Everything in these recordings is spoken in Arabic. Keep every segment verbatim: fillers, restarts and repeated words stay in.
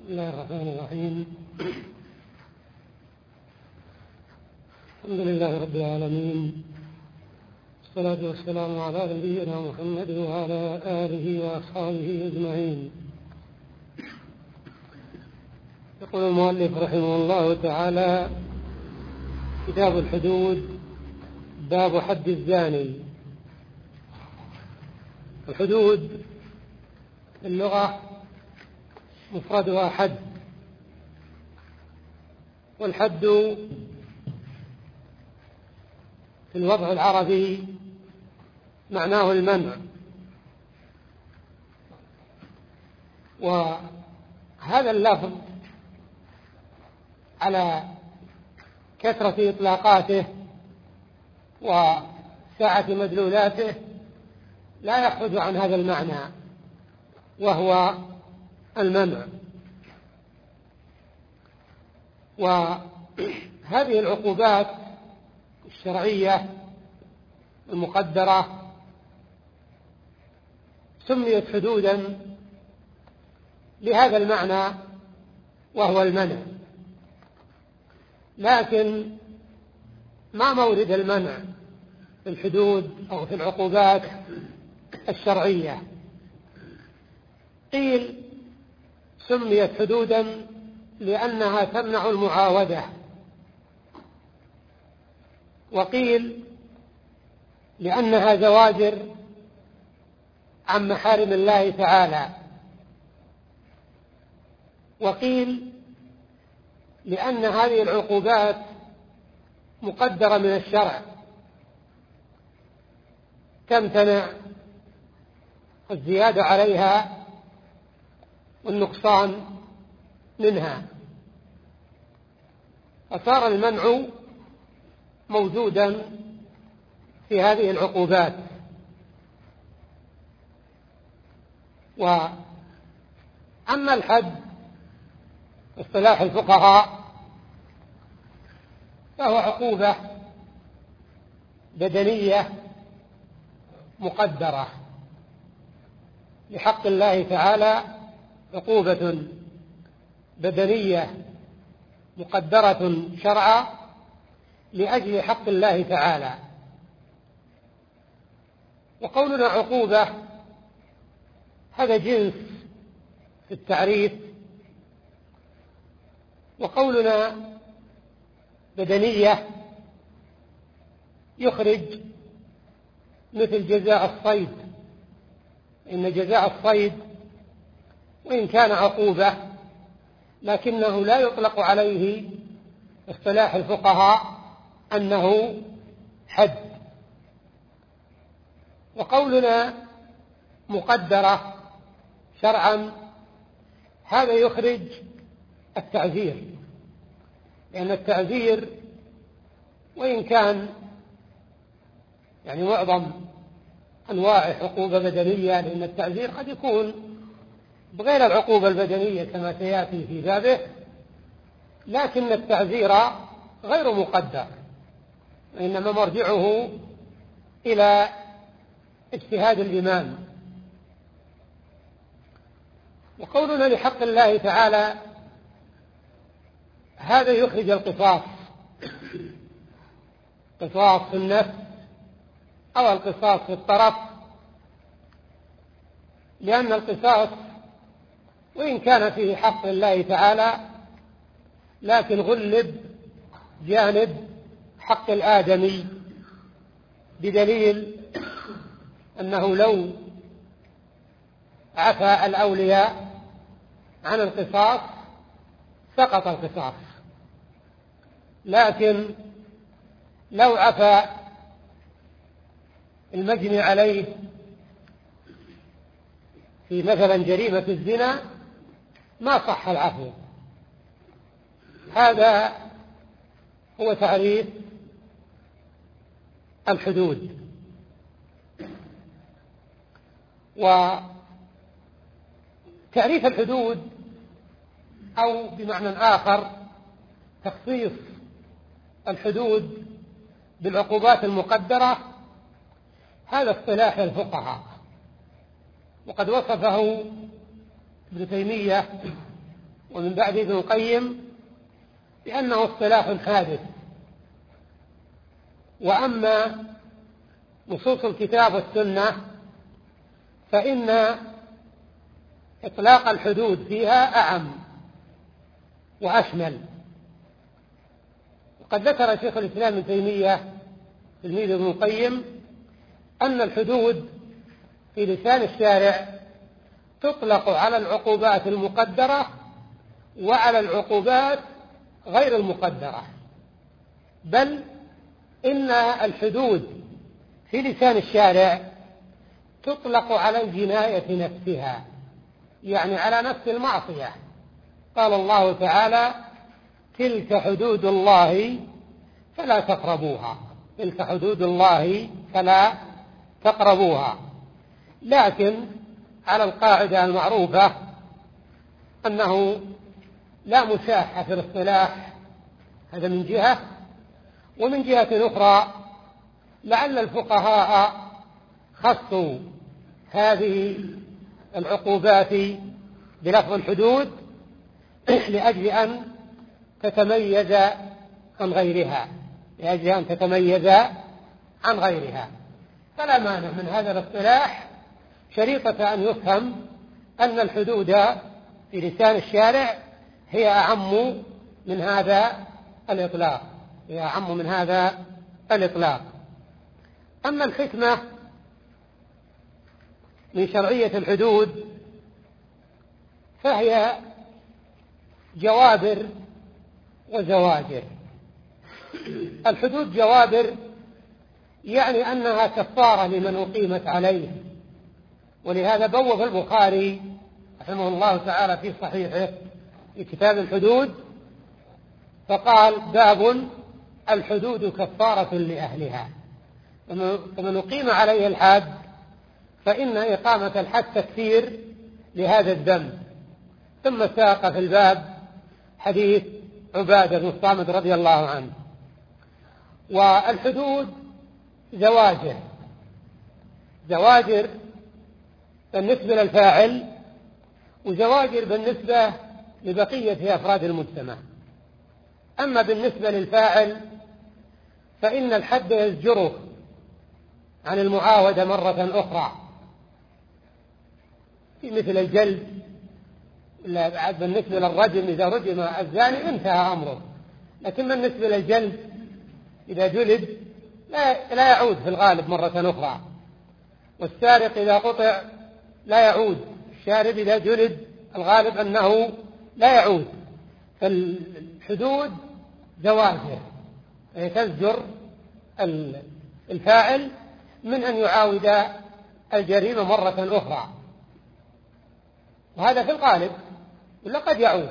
بسم الله الرحمن الرحيم. الحمد لله رب العالمين، والصلاة والسلام على نبينا محمد وعلى آله وأصحابه أجمعين. يقول المؤلف رحمه الله تعالى: كتاب الحدود، باب حد الزاني. الحدود اللغة مفردها حد، والحد في الوضع العربي معناه المنع، وهذا اللفظ على كثرة إطلاقاته وسعة مدلولاته لا يخرج عن هذا المعنى، وهو المنع. وهذه العقوبات الشرعية المقدرة سميت حدودا لهذا المعنى، وهو المنع. لكن ما مورد المنع في الحدود أو في العقوبات الشرعية؟ قيل سميت حدودا لأنها تمنع المعاودة، وقيل لأنها زواجر عن محارم الله تعالى، وقيل لأن هذه العقوبات مقدرة من الشرع تمتنع الزيادة عليها والنقصان منها، فصار المنع موجودا في هذه العقوبات. وأما الحد اصطلاح الفقهاء فهو عقوبة بدنية مقدرة لحق الله تعالى، عقوبة بدنية مقدرة شرعا لأجل حق الله تعالى. وقولنا عقوبة هذا جنس في التعريف، وقولنا بدنية يخرج مثل جزاء الصيد، إن جزاء الصيد وإن كان عقوبة لكنه لا يطلق عليه اصطلاح الفقهاء أنه حد. وقولنا مقدرة شرعا هذا يخرج التعزير، لأن التعزير وإن كان يعني معظم أنواع عقوبة بدنية، لأن التعزير قد يكون بغير العقوبة البدنية كما سيأتي في بابه، لكن التعزير غير مقدر، وإنما مرجعه إلى اجتهاد الإمام. وقولنا لحق الله تعالى هذا يخرج القصاص، قصاص في النفس أو القصاص في الطرف، لأن القصاص وإن كان فيه حق الله تعالى لكن غلب جانب حق الآدمي، بدليل أنه لو عفى الأولياء عن القصاص سقط القصاص، لكن لو عفى المجني عليه في مثلا جريمة الزنا ما صح العفو. هذا هو تعريف الحدود. وتعريف الحدود أو بمعنى آخر تخصيص الحدود بالعقوبات المقدرة هذا اصطلاح الفقهاء، وقد وصفه ابن تيمية ومن بعد ابن القيم بأنه اصطلاح حادث. وأما نصوص الكتاب والسنة فإن إطلاق الحدود فيها أعم وأشمل. وقد ذكر شيخ الإسلام ابن تيمية تلميذ ابن القيم أن الحدود في لسان الشارع تطلق على العقوبات المقدرة وعلى العقوبات غير المقدرة، بل إن الحدود في لسان الشارع تطلق على الجناية نفسها، يعني على نفس المعصية. قال الله تعالى: تلك حدود الله فلا تقربوها، تلك حدود الله فلا تقربوها. لكن على القاعدة المعروفة أنه لا مساحة في الاصطلاح، هذا من جهة، ومن جهة أخرى لعل الفقهاء خصوا هذه العقوبات بلفظ الحدود لأجل أن تتميز عن غيرها، لأجل أن تتميز عن غيرها. فلا مانع من هذا الاصطلاح شريطة أن يفهم أن الحدود في لسان الشارع هي أعم من هذا الإطلاق، هي أعم من هذا الإطلاق. أما الحكمة من شرعية الحدود فهي جوابر وزواجر. الحدود جوابر، يعني أنها كفارة لمن أقيمت عليه، ولهذا بوّب البخاري رحمه الله تعالى في صحيحه في كتاب الحدود فقال: باب الحدود كفارة لأهلها. فمن أقيم عليه الحد فإن إقامة الحد تكفير لهذا الذنب. ثم ساق في الباب حديث عبادة بن الصامت رضي الله عنه. والحدود زواجر، زواجر بالنسبة للفاعل وزواجر بالنسبة لبقية أفراد المجتمع. أما بالنسبة للفاعل فإن الحد يزجره عن المعاودة مرة أخرى، في مثل الجلد. بالنسبة للرجم إذا رجم الزاني انتهى أمره، لكن بالنسبة للجلد إذا جلد لا, لا يعود في الغالب مرة أخرى. والسارق إذا قطع لا يعود، الشارب إذا جلد الغالب أنه لا يعود. فالحدود زواجر تزجر الفاعل من أن يعاود الجريمة مرة أخرى، وهذا في الغالب، ولا قد يعود.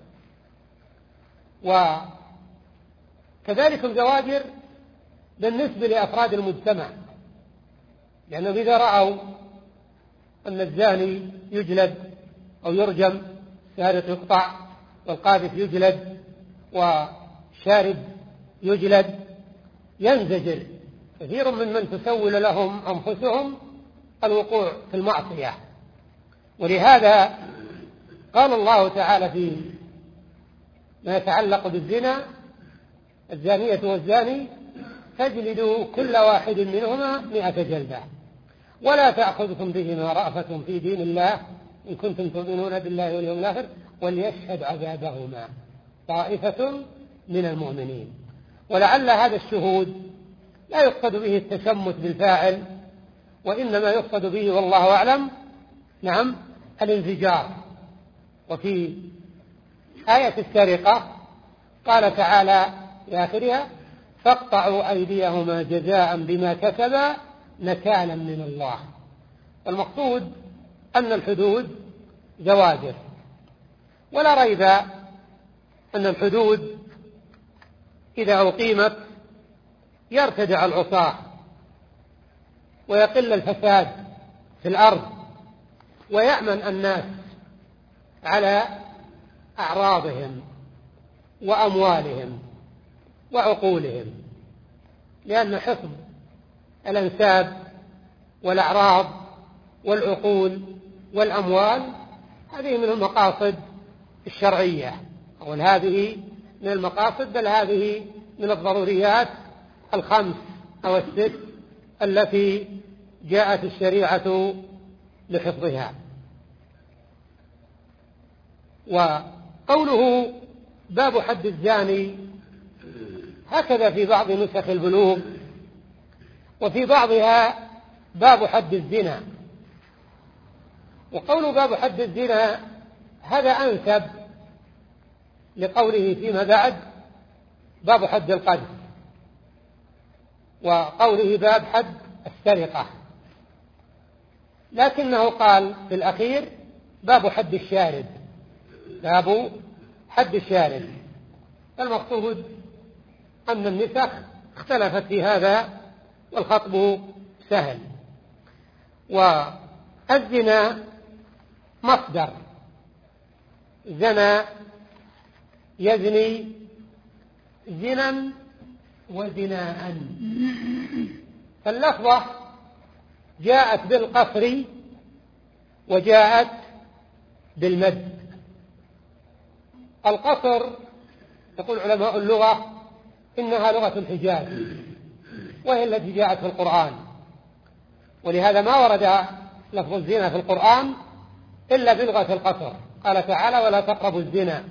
وكذلك الزواجر بالنسبة لأفراد المجتمع، لأنه إذا رأوا أن الزاني يجلد أو يرجم، السارق يقطع والقاذف يجلد والشارب يجلد، ينزجر كثير من من تسول لهم أنفسهم الوقوع في المعصية. ولهذا قال الله تعالى في ما يتعلق بالزنا: الزانية والزاني فاجلدوا كل واحد منهما مئة جلدة ولا تأخذكم بهما رأفة في دين الله إن كنتم تؤمنون بالله واليوم الآخر وليشهد عذابهما طائفة من المؤمنين. ولعل هذا الشهود لا يقصد به التشمت بالفاعل، وإنما يقصد به والله أعلم نعم الانزجار. وفي آية السرقة قال تعالى في آخرها: فاقطعوا أيديهما جزاء بما كسبا نكالا من الله. المقصود أن الحدود زواجر، ولا ريب أن الحدود إذا أقيمت يرتدع العصاة ويقل الفساد في الأرض ويأمن الناس على أعراضهم وأموالهم وعقولهم، لأن حفظ الأنساب والأعراض والعقول والأموال هذه من المقاصد الشرعية، أو هذه من المقاصد، بل هذه من الضروريات الخمس أو الست التي جاءت الشريعة لحفظها. وقوله باب حد الزاني هكذا في بعض نسخ البلوغ، وفي بعضها باب حد الزنا. وقول باب حد الزنا هذا أنسب لقوله فيما بعد باب حد القذف، وقوله باب حد السرقة، لكنه قال في الأخير باب حد الشارد، باب حد الشارد. المقصود أن النسخ اختلفت في هذا والخطب سهل. والزنا مصدر زنا يزني زنا وزناء، فاللفظة جاءت بالقصر وجاءت بالمد. القصر يقول علماء اللغة إنها لغة الحجاز، وهي التي جاءت في القرآن، ولهذا ما ورد لفظ الزنا في القرآن إلا بلغة القصر. قال تعالى ولا تقربوا الزنا.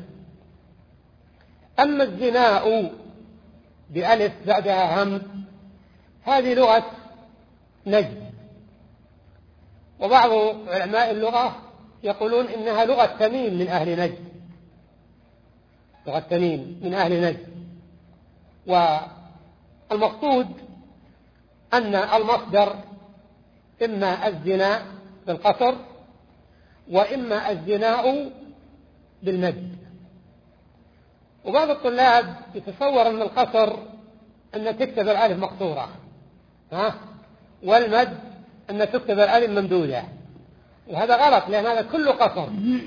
أما الزناء بألف بعدها همز هذه لغة نجد، وبعض علماء اللغة يقولون إنها لغة تميم من أهل نجد، لغة تميم من أهل نجد. والمقصود أن المصدر إما الزنا بالقصر وإما الزناء بالمد. وبعض الطلاب يتصور أن القصر أن تكتب الألف مقصورة، ها، والمد أن تكتب الألف ممدودة، وهذا غلط، لأن هذا كله قصر،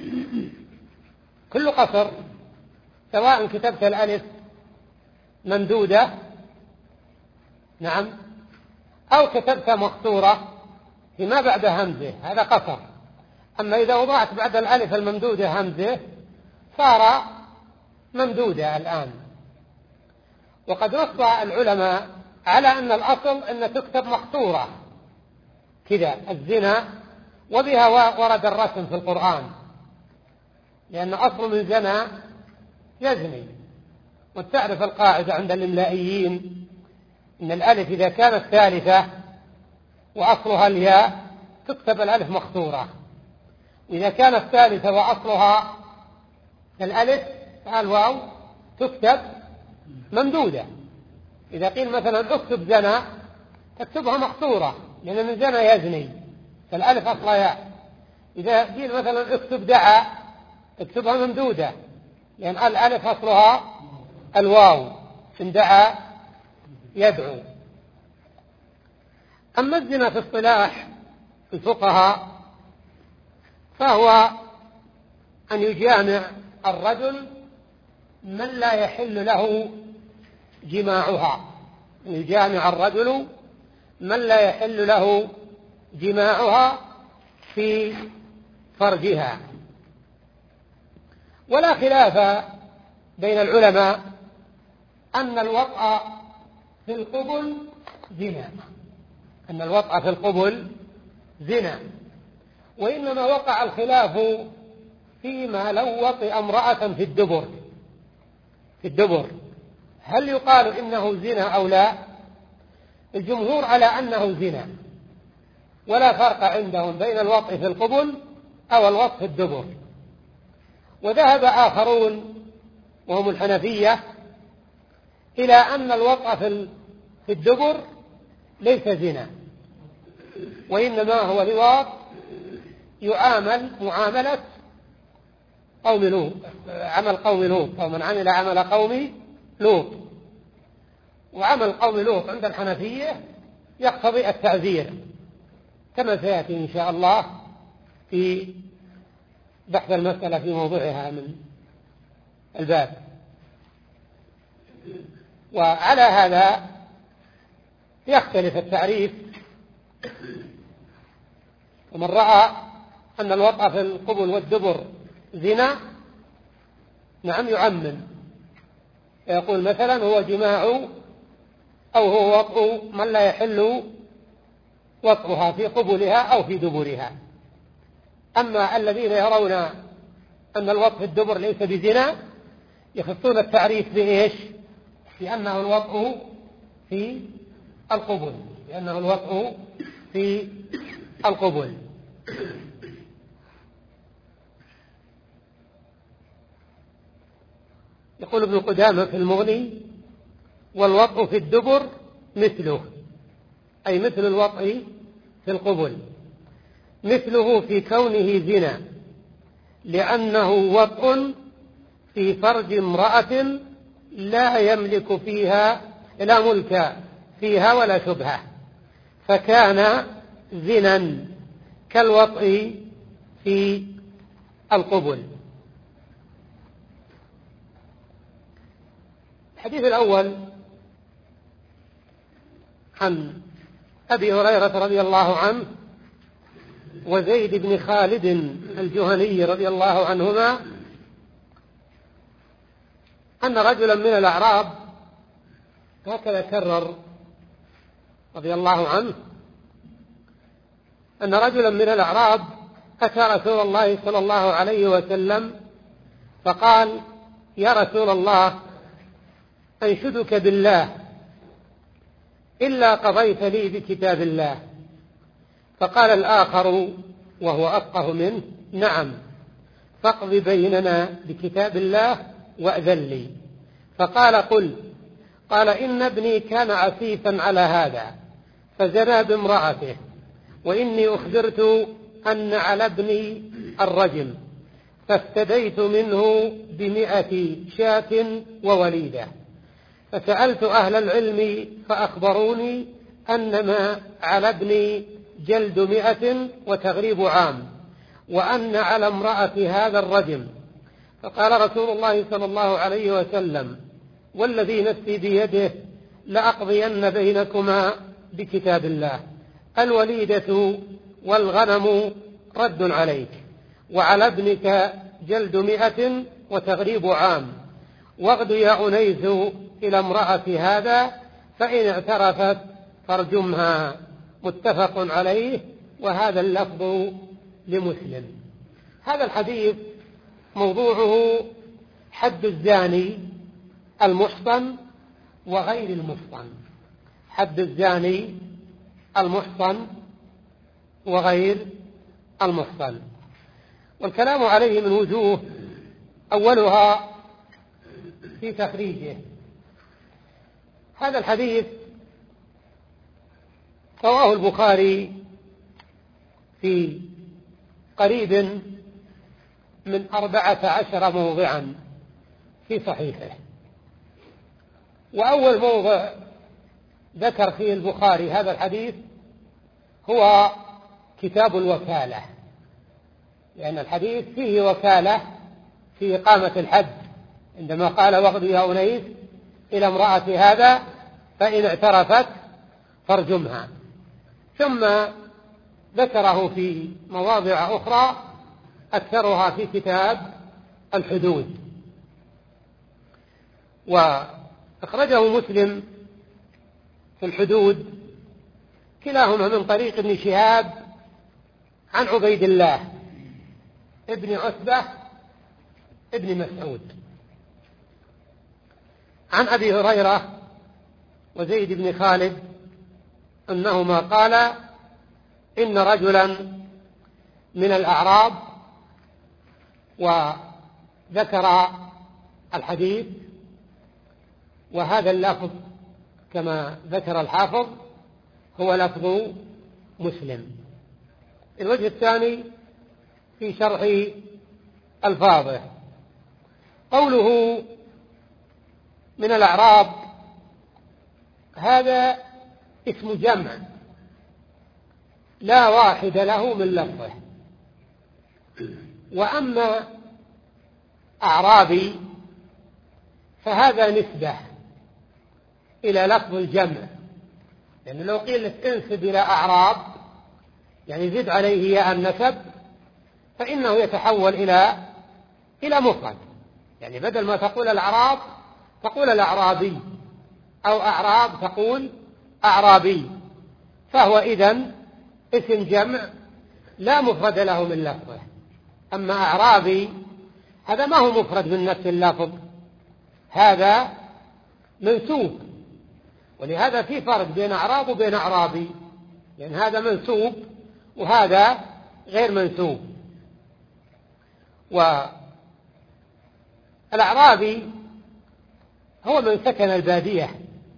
كله قصر، سواء كتبت الألف ممدودة نعم أو كتبت مقصورة فيما بعد همزة، هذا قصر. أما إذا وضعت بعد الألف الممدودة همزة صار ممدودة الآن. وقد نص العلماء على أن الأصل أن تكتب مقصورة كذا الزنا، وبها ورد الرسم في القرآن، لأن أصل من زنا يزني. وتعرف القاعدة عند الإملائيين إن الألف إذا كانت ثالثة وأصلها الياء تكتب الألف مقصورة، وإذا كانت ثالثة وأصلها الألف الواو تكتب ممدودة. إذا قيل مثلا اكتب زنا تكتبها مقصورة، لأن من زنا يزني فالألف أصلها ياء. إذا قيل مثلا اكتب دعا تكتبها ممدودة، لأن الألف أصلها الواو، من دعا يدعو. أما الزنا في اصطلاح الفقهاء فهو أن يجامع الرجل من لا يحل له جماعها، يجامع الرجل من لا يحل له جماعها في فرجها. ولا خلاف بين العلماء أن الوطأ في القبل زنا، أن الوطأ في القبل زنا، وإنما وقع الخلاف فيما لو وطئ امرأة في الدبر، في الدبر هل يقال إنه زنا أو لا؟ الجمهور على أنه زنا، ولا فرق عندهم بين الوطء في القبل أو الوطء في الدبر. وذهب آخرون وهم الحنفية إلى أن الوطء في الدبر ليس زنا، وإنما هو لواط يعامل معاملة قوم لوط، عمل قوم لوط، أو من عمل عمل قوم لوط. وعمل قوم لوط عند الحنفية يقتضي التعزير، كما سيأتي إن شاء الله في بحث المسألة في موضوعها من الباب. وعلى هذا يختلف التعريف، ومن رأى أن الوطأ في القبل والدبر زنا نعم يعمم، يقول مثلا هو جماع أو هو وطء من لا يحل وطئها في قبلها أو في دبرها. أما الذين يرون أن الوطء في الدبر ليس بزنا يخصون التعريف بإيش؟ لأنه الوطء في القبل، لأنه الوطء في القبل. يقول ابن قدامة في المغني: والوطء في الدبر مثله، أي مثل الوطء في القبل، مثله في كونه زنا، لأنه وطء في فرج امرأة لا يملك فيها لا ملك فيها ولا شبهة، فكان زنا كالوطء في القبل. الحديث الأول عن أبي هريرة رضي الله عنه وزيد بن خالد الجهني رضي الله عنهما أن رجلا من الأعراب، هكذا كرر رضي الله عنه، أن رجلا من الأعراب أتى رسول الله صلى الله عليه وسلم فقال: يا رسول الله، أنشدك بالله إلا قضيت لي بكتاب الله. فقال الآخر وهو أفقه منه: نعم، فاقض بيننا بكتاب الله وأذن لي. فقال: قل. قال: إن ابني كان عفيفا على هذا فزنى بامرأته، وإني أخبرت أن على ابني الرجم، فافتديت منه بمئة شاة ووليدة. فسألت أهل العلم فأخبروني أنما على ابني جلد مئة وتغريب عام، وأن على امرأة هذا الرجم. فقال رسول الله صلى الله عليه وسلم: والذي نفسي بيده لأقضين بينكما بكتاب الله، الوليدة والغنم رد عليك، وعلى ابنك جلد مئة وتغريب عام، واغد يا أنيس إلى امرأة هذا، فإن اعترفت فارجمها. متفق عليه، وهذا اللفظ لمسلم. هذا الحديث موضوعه حد الزاني المحصن وغير المحصن، حد الزاني المحصن وغير المحصن. والكلام عليه من وجوه، أولها في تخريجه. هذا الحديث رواه البخاري في قريب من أربعة عشر موضعا في صحيحه. وأول موضع ذكر فيه البخاري هذا الحديث هو كتاب الوكالة، لأن الحديث فيه وكالة في إقامة الحد، عندما قال: واغد يا أنيس إلى امرأة هذا فإن اعترفت فارجمها. ثم ذكره في مواضع أخرى أكثرها في كتاب الحدود. وأخرجه مسلم في الحدود كلاهما من طريق ابن شهاب عن عبيد الله ابن عتبة ابن مسعود عن أبي هريرة وزيد بن خالد أنهما قال: إن رجلا من الأعراب، وذكر الحديث، وهذا اللفظ كما ذكر الحافظ هو لفظ مسلم. الوجه الثاني في شرح ألفاظه، قوله من الأعراب هذا اسم جمع لا واحد له من لفظه. وأما أعرابي فهذا نسبة إلى لفظ الجمع، لأن لو قيل انسب إلى أعراب يعني زد عليه ياء النسب فإنه يتحول إلى إلى مفرد، يعني بدل ما تقول الأعراب تقول الأعرابي، أو أعراب تقول أعرابي، فهو إذن اسم جمع لا مفرد له من لفظه. أما أعرابي هذا ما هو مفرد من نفس اللفظ، هذا منسوب، ولهذا في فرق بين أعراب وبين أعرابي، لأن هذا منسوب وهذا غير منسوب. والأعرابي هو من سكن البادية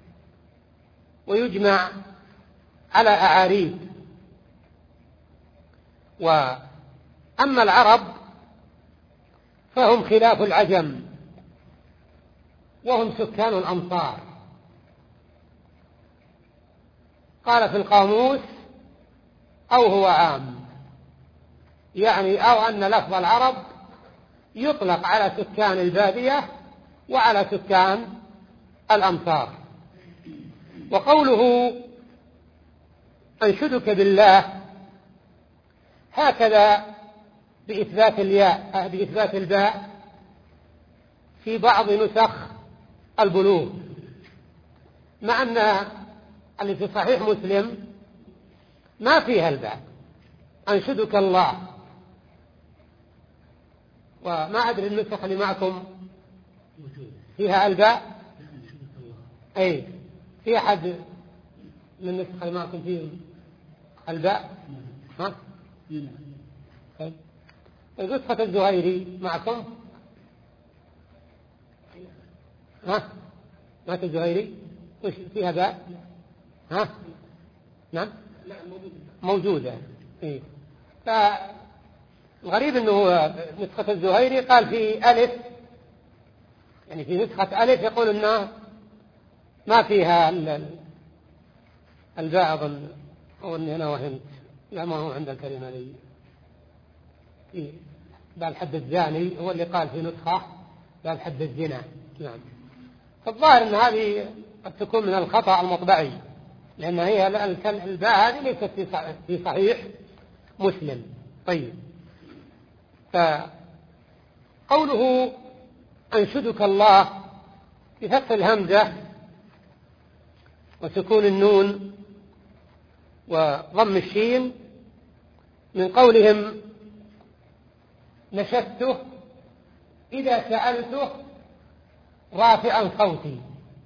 ويجمع على أعاريب. وأما العرب فهم خلاف العجم، وهم سكان الأمصار. قال في القاموس أو هو عام، يعني أو أن لفظ العرب يطلق على سكان البادية وعلى سكان الأمصار. وقوله أنشدك بالله هكذا بإثبات الياء بإثبات الباء في بعض نسخ البلوغ، مع أن اللي في صحيح مسلم ما فيها الباء، أنشدك الله. وما أدري النسخ اللي معكم فيها الباء؟ أي في أحد من النسخ اللي معكم فيه الباء؟ ها؟ نسخة الزهيري معكم؟ ها؟ ما الزهيري وش فيها باء؟ ها؟ نعم؟ لا موجودة. إيه. فالغريب أنه نسخة الزهيري قال في ألف، يعني في نسخة ألف يقول أنه ما فيها الباء. أظن أو أني أنا وهمت، لا ما هو عند الكلمة لي. إيه. باب حد الزاني هو اللي قال في نسخة باب حد الزنا. نعم. فالظاهر أن هذه قد تكون من الخطأ المطبعي، لأن هي الباء هذه ليست في صحيح مسلم. طيب، فقوله أنشدك الله بفتح الهمزة وسكون النون وضم الشين، من قولهم نشدته إذا سألته رافعا صوتي.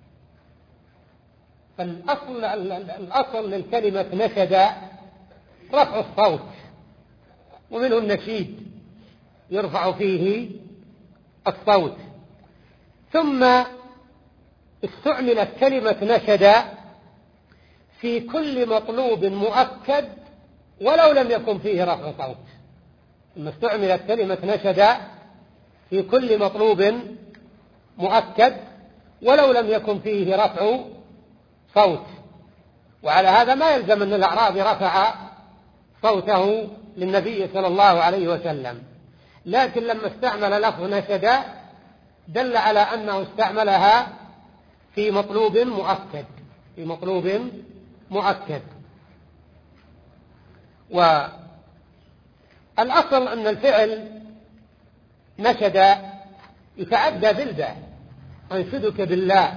فالأصل الأصل للكلمة نشد رفع الصوت، ومنه النشيد يرفع فيه الصوت. ثم استعملت كلمة نشد في كل مطلوب مؤكد ولو لم يكن فيه رفع صوت. ثم استعملت كلمة نشد في كل مطلوب مؤكد ولو لم يكن فيه رفع صوت. وعلى هذا ما يلزم أن الأعرابي رفع صوته للنبي صلى الله عليه وسلم، لكن لما استعمل لفظ نشد دل على أنه استعملها في مطلوب مؤكد في مطلوب مؤكد. والأصل أن الفعل نشد يتعدى بالباء، أنشدك بالله،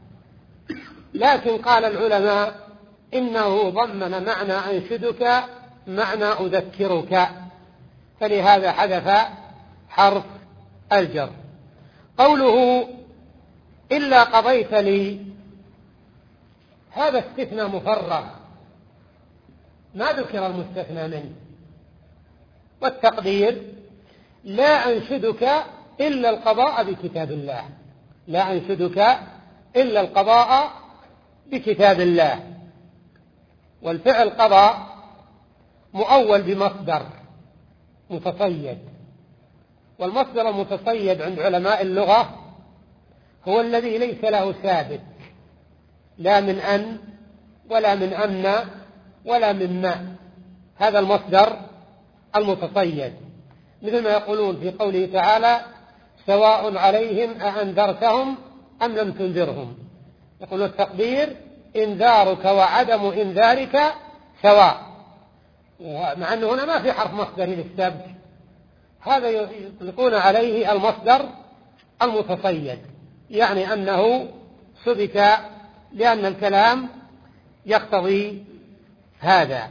لكن قال العلماء إنه ضمن معنى أنشدك معنى أذكرك، فلهذا حذف حرف الجر. قوله إلا قضيت لي، هذا استثناء مفرغ ما ذكر المستثنى منه، والتقدير لا أنشدك إلا القضاء بكتاب الله، لا أنشدك إلا القضاء بكتاب الله. والفعل قضاء مؤول بمصدر متصيد، والمصدر المتصيد عند علماء اللغة هو الذي ليس له ثابت، لا من أن ولا من أن ولا من ما، هذا المصدر المتصيد، مثل ما يقولون في قوله تعالى سواء عليهم أأنذرتهم أم لم تنذرهم، يقول التقدير إنذارك وعدم إنذارك سواء، مع أنه هنا ما في حرف مصدر للسبب، هذا يطلقون عليه المصدر المتصيد، يعني أنه سبك لأن الكلام يقتضي هذا.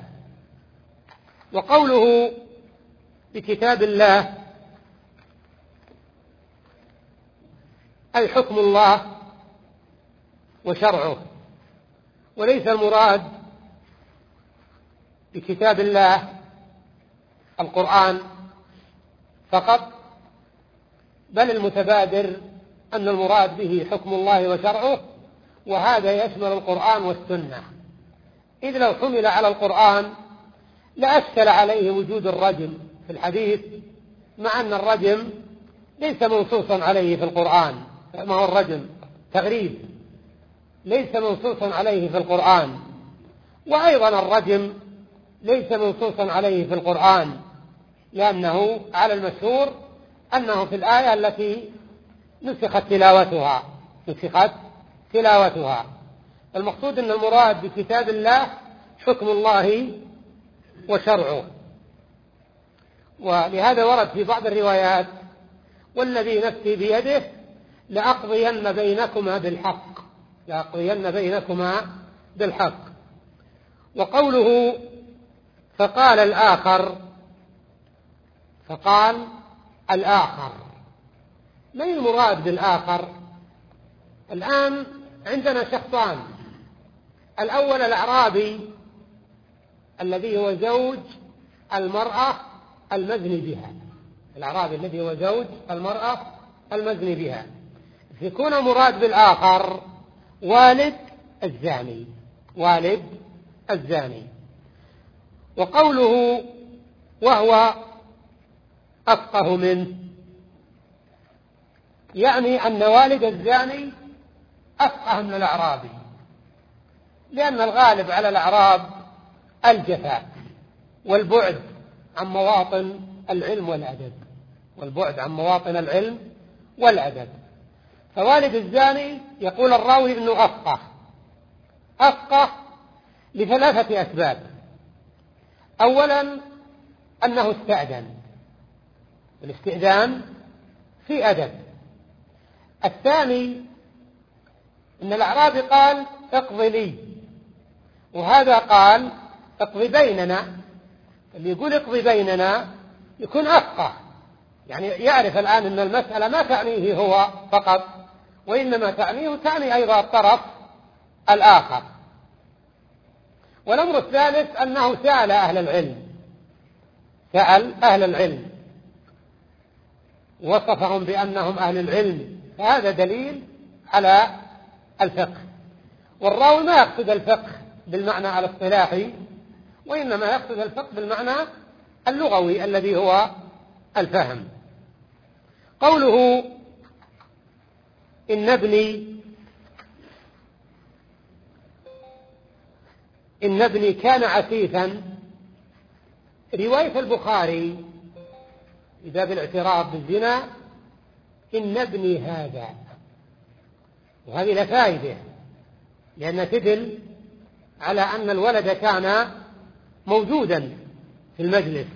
وقوله بكتاب الله أي حكم الله وشرعه، وليس المراد بكتاب الله القرآن فقط، بل المتبادر أن المراد به حكم الله وشرعه، وهذا يشمل القرآن والسنة، إذ لو حمل على القرآن لأشكل عليه وجود الرجم في الحديث، مع أن الرجم ليس منصوصا عليه في القرآن. ما هو الرجم؟ تغريب، ليس منصوصا عليه في القرآن. وأيضا الرجم ليس منصوصا عليه في القرآن، لأنه على المشهور أنه في الآية التي نسخت تلاوتها نسخت تلاوتها المقصود أن المراد بكتاب الله حكم الله وشرعه. ولهذا ورد في بعض الروايات: والذي نفسي بيده لأقضين بينكما بالحق لأقضين بينكما بالحق. وقوله فقال الآخر، فقال الآخر، ما المراد بالآخر؟ الآن عندنا شخصان: الأول الأعرابي الذي هو زوج المرأة المزني بها، الأعرابي الذي هو زوج المرأة المزني بها، يكون المراد بالآخر والد الزاني والد الزاني. وقوله وهو أفقه منه، يعني أن والد الزاني أفقه من الأعرابي، لأن الغالب على الأعراب الجفاء والبعد عن مواطن العلم والأدب والبعد عن مواطن العلم والأدب. فوالد الزاني يقول الراوي أنه أفقه أفقه لثلاثة أسباب: أولا أنه استأذن، الاستئذان في أدب. الثاني أن الأعرابي قال اقضي لي، وهذا قال اقضي بيننا. اللي يقول اقضي بيننا يكون أفقه، يعني يعرف الآن أن المسألة ما تعنيه هو فقط، وإنما تعنيه تعني أيضا الطرف الآخر. والأمر الثالث أنه سأل أهل العلم سأل أهل العلم وصفهم بأنهم أهل العلم، فهذا دليل على الفقه. والراوي ما يقصد الفقه بالمعنى الاصطلاحي، وإنما يقصد الفقه بالمعنى اللغوي الذي هو الفهم. قوله إن ابني إن ابني كان عفيفا، رواية البخاري في باب الاعتراف بالزنا إن ابني هذا، وهذه لا فائدة، لأنها تدل على أن الولد كان موجودا في المجلس.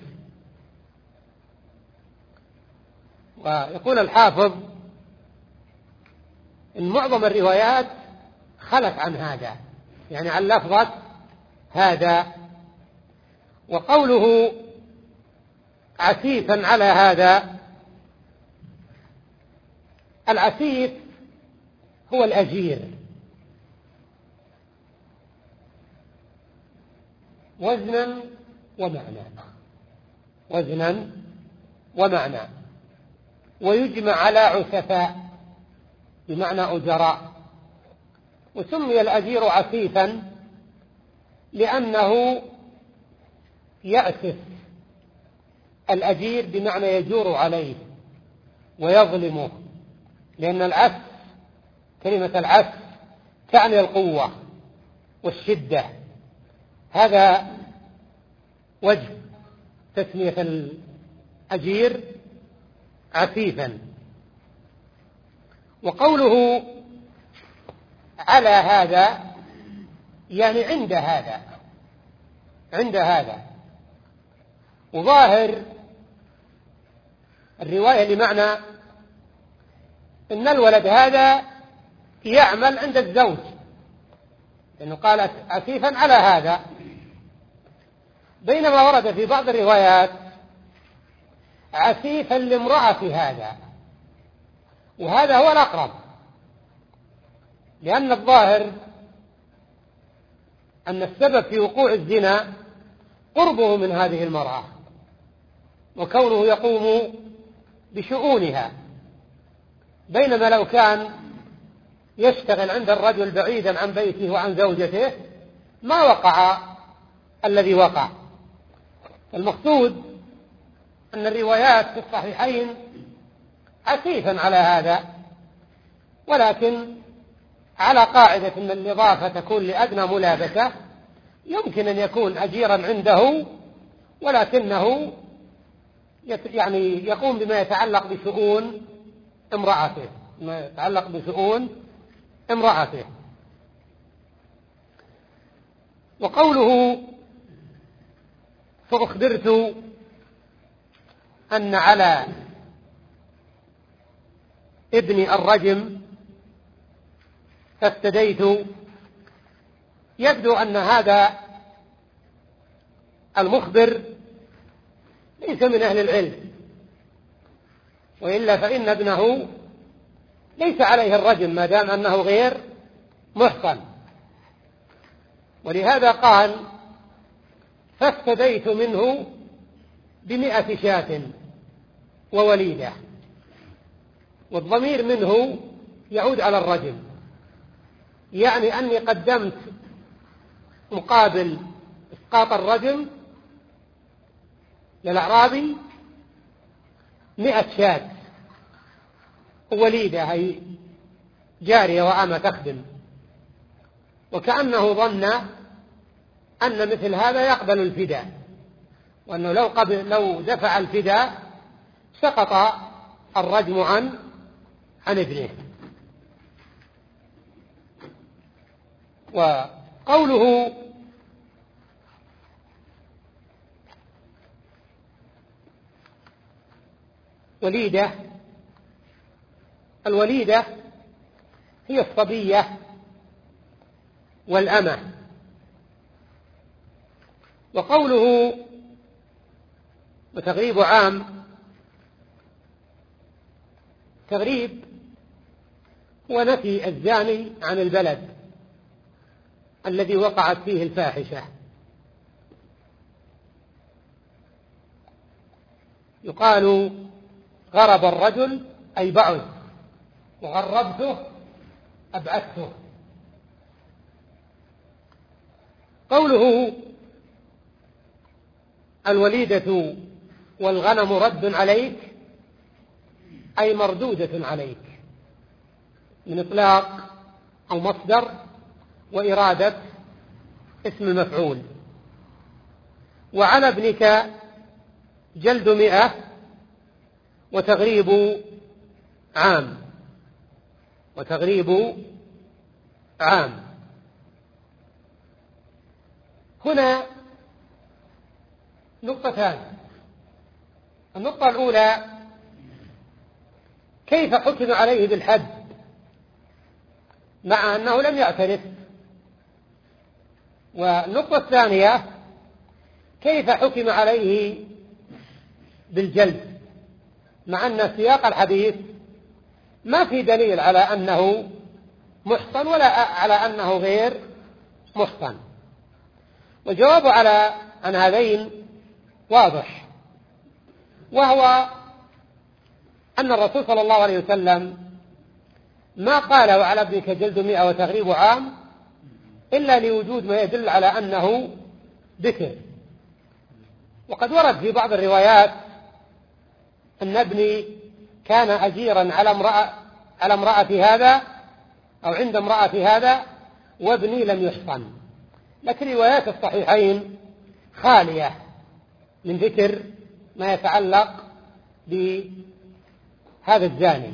ويقول الحافظ إن معظم الروايات خلت عن هذا، يعني عن لفظة هذا. وقوله عسيفا على هذا، العسيف هو الأجير وزنا ومعنى وزنا ومعنى ويجمع على عسفاء بمعنى أجراء. وسمي الأجير عسيفا لأنه يأسف الأجير بمعنى يجور عليه ويظلمه، لأن العسف كلمة العسف تعني القوة والشدة. هذا وجه تسمية الأجير عسيفا. وقوله على هذا يعني عند هذا عند هذا وظاهر الرواية لمعنى إن الولد هذا يعمل عند الزوج، لأنه قالت عفيفا على هذا، بينما ورد في بعض الروايات عفيفا لامرأة هذا، وهذا هو الأقرب، لأن الظاهر أن السبب في وقوع الزنا قربه من هذه المرأة وكونه يقوم بشؤونها، بينما لو كان يشتغل عند الرجل بعيدا عن بيته وعن زوجته ما وقع الذي وقع. المقصود أن الروايات في الصحيحين عفيفا على هذا، ولكن على قاعدة أن الإضافة تكون لأدنى ملابسة، يمكن أن يكون أجيرا عنده ولكنه يعني يقوم بما يتعلق بشؤون امرأته، ما يتعلق بشؤون امرأته. وقوله فأخبرت أن على ابني الرجم فافتديت، يبدو أن هذا المخبر ليس من أهل العلم، وإلا فإن ابنه ليس عليه الرجم ما دام أنه غير محصن، ولهذا قال فافتديت منه بمئة شاة ووليدة، والضمير منه يعود على الرجم، يعني أني قدمت مقابل إسقاط الرجم للأعرابي مئة شاة وليدة، هي جارية وأمة تخدم، وكأنه ظن أن مثل هذا يقبل الفداء، وأنه لو, قبل لو دفع الفداء سقط الرجم عن عن ابنه. وقوله وليدة، الوليدة هي الصبية والأمة. وقوله وتغريب عام، تغريب هو نفي الزاني عن البلد الذي وقعت فيه الفاحشة، يقال غرب الرجل أي بعد، وغربته أبعدته. قوله الوليدة والغنم رد عليك أي مردودة عليك، من إطلاق أو مصدر وإرادة اسم المفعول. وعلى ابنك جلد مئة وتغريب عام، وتغريب عام. هنا نقطتان. النقطة الأولى كيف حكم عليه بالحد مع أنه لم يعترف، والنقطة الثانية كيف حكم عليه بالجلد مع أن سياق الحديث ما في دليل على أنه محصن ولا على أنه غير محصن. والجواب على عن هذين واضح، وهو أن الرسول صلى الله عليه وسلم ما قال وعلى ابنك جلد مئة وتغريب عام إلا لوجود ما يدل على أنه ذكر. وقد ورد في بعض الروايات أن ابني كان أجيرا على امرأة على امرأة هذا أو عند امرأة هذا وابني لم يحصن، لكن روايات الصحيحين خالية من ذكر ما يتعلق بهذا الزاني.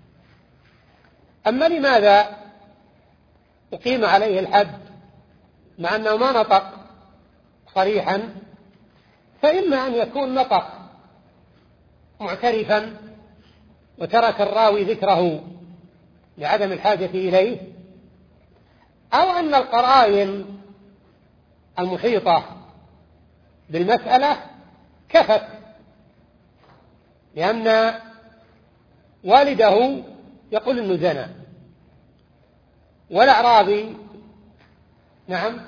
أما لماذا أقيم عليه الحد مع أنه ما نطق صريحا؟ فإما أن يكون نطق معترفا وترك الراوي ذكره لعدم الحاجة إليه، أو أن القرائن المحيطة بالمسألة كفت، لأن والده يقول إنه زنى، والأعرابي نعم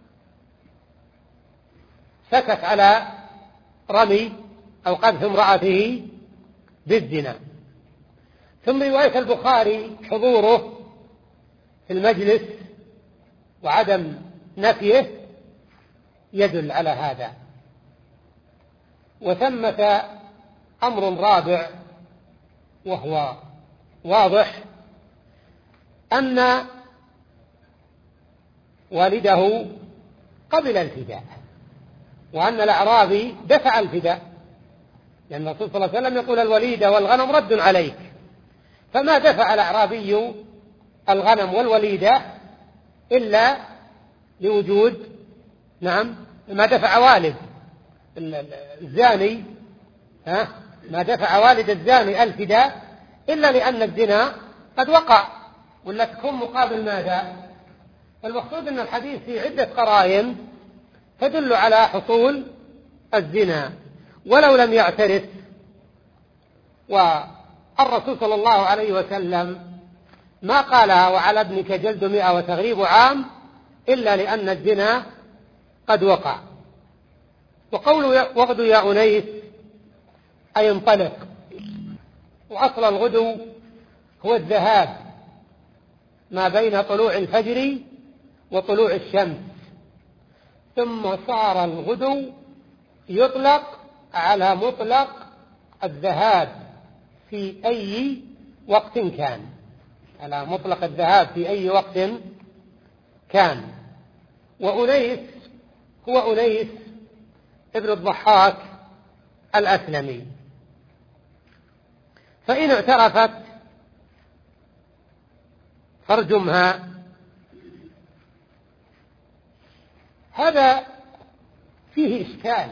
سكت على رمي أو قذف امرأته بالزنا. ثم رواية البخاري حضوره في المجلس وعدم نفيه يدل على هذا. وثمة أمر رابع وهو واضح، أن والده قبل الفداء، وأن الأعرابي دفع الفداء، لأن الرسول صلى الله عليه وسلم يقول الوليد والغنم رد عليك، فما دفع الأعرابي الغنم والوليدة إلا لوجود نعم ما دفع والد الزاني ها ما دفع والد الزاني الفداء إلا لأن الزنا قد وقع، ولا تكون مقابل ماذا؟ المقصود أن الحديث في عدة قرائن تدل على حصول الزنا ولو لم يعترف. والرسول صلى الله عليه وسلم ما قالها وعلى ابنك جلد مئة وتغريب عام إلا لأن الزنا قد وقع. وقول وغدو يا أنيس أي انطلق، وأصل الغدو هو الذهاب ما بين طلوع الفجر وطلوع الشمس، ثم صار الغدو يطلق على مطلق الذهاب في أي وقت كان، على مطلق الذهاب في أي وقت كان. وأنيس هو أنيس ابن الضحاك الأسلمي، فإن اعترفت فارجمها. هذا فيه إشكال،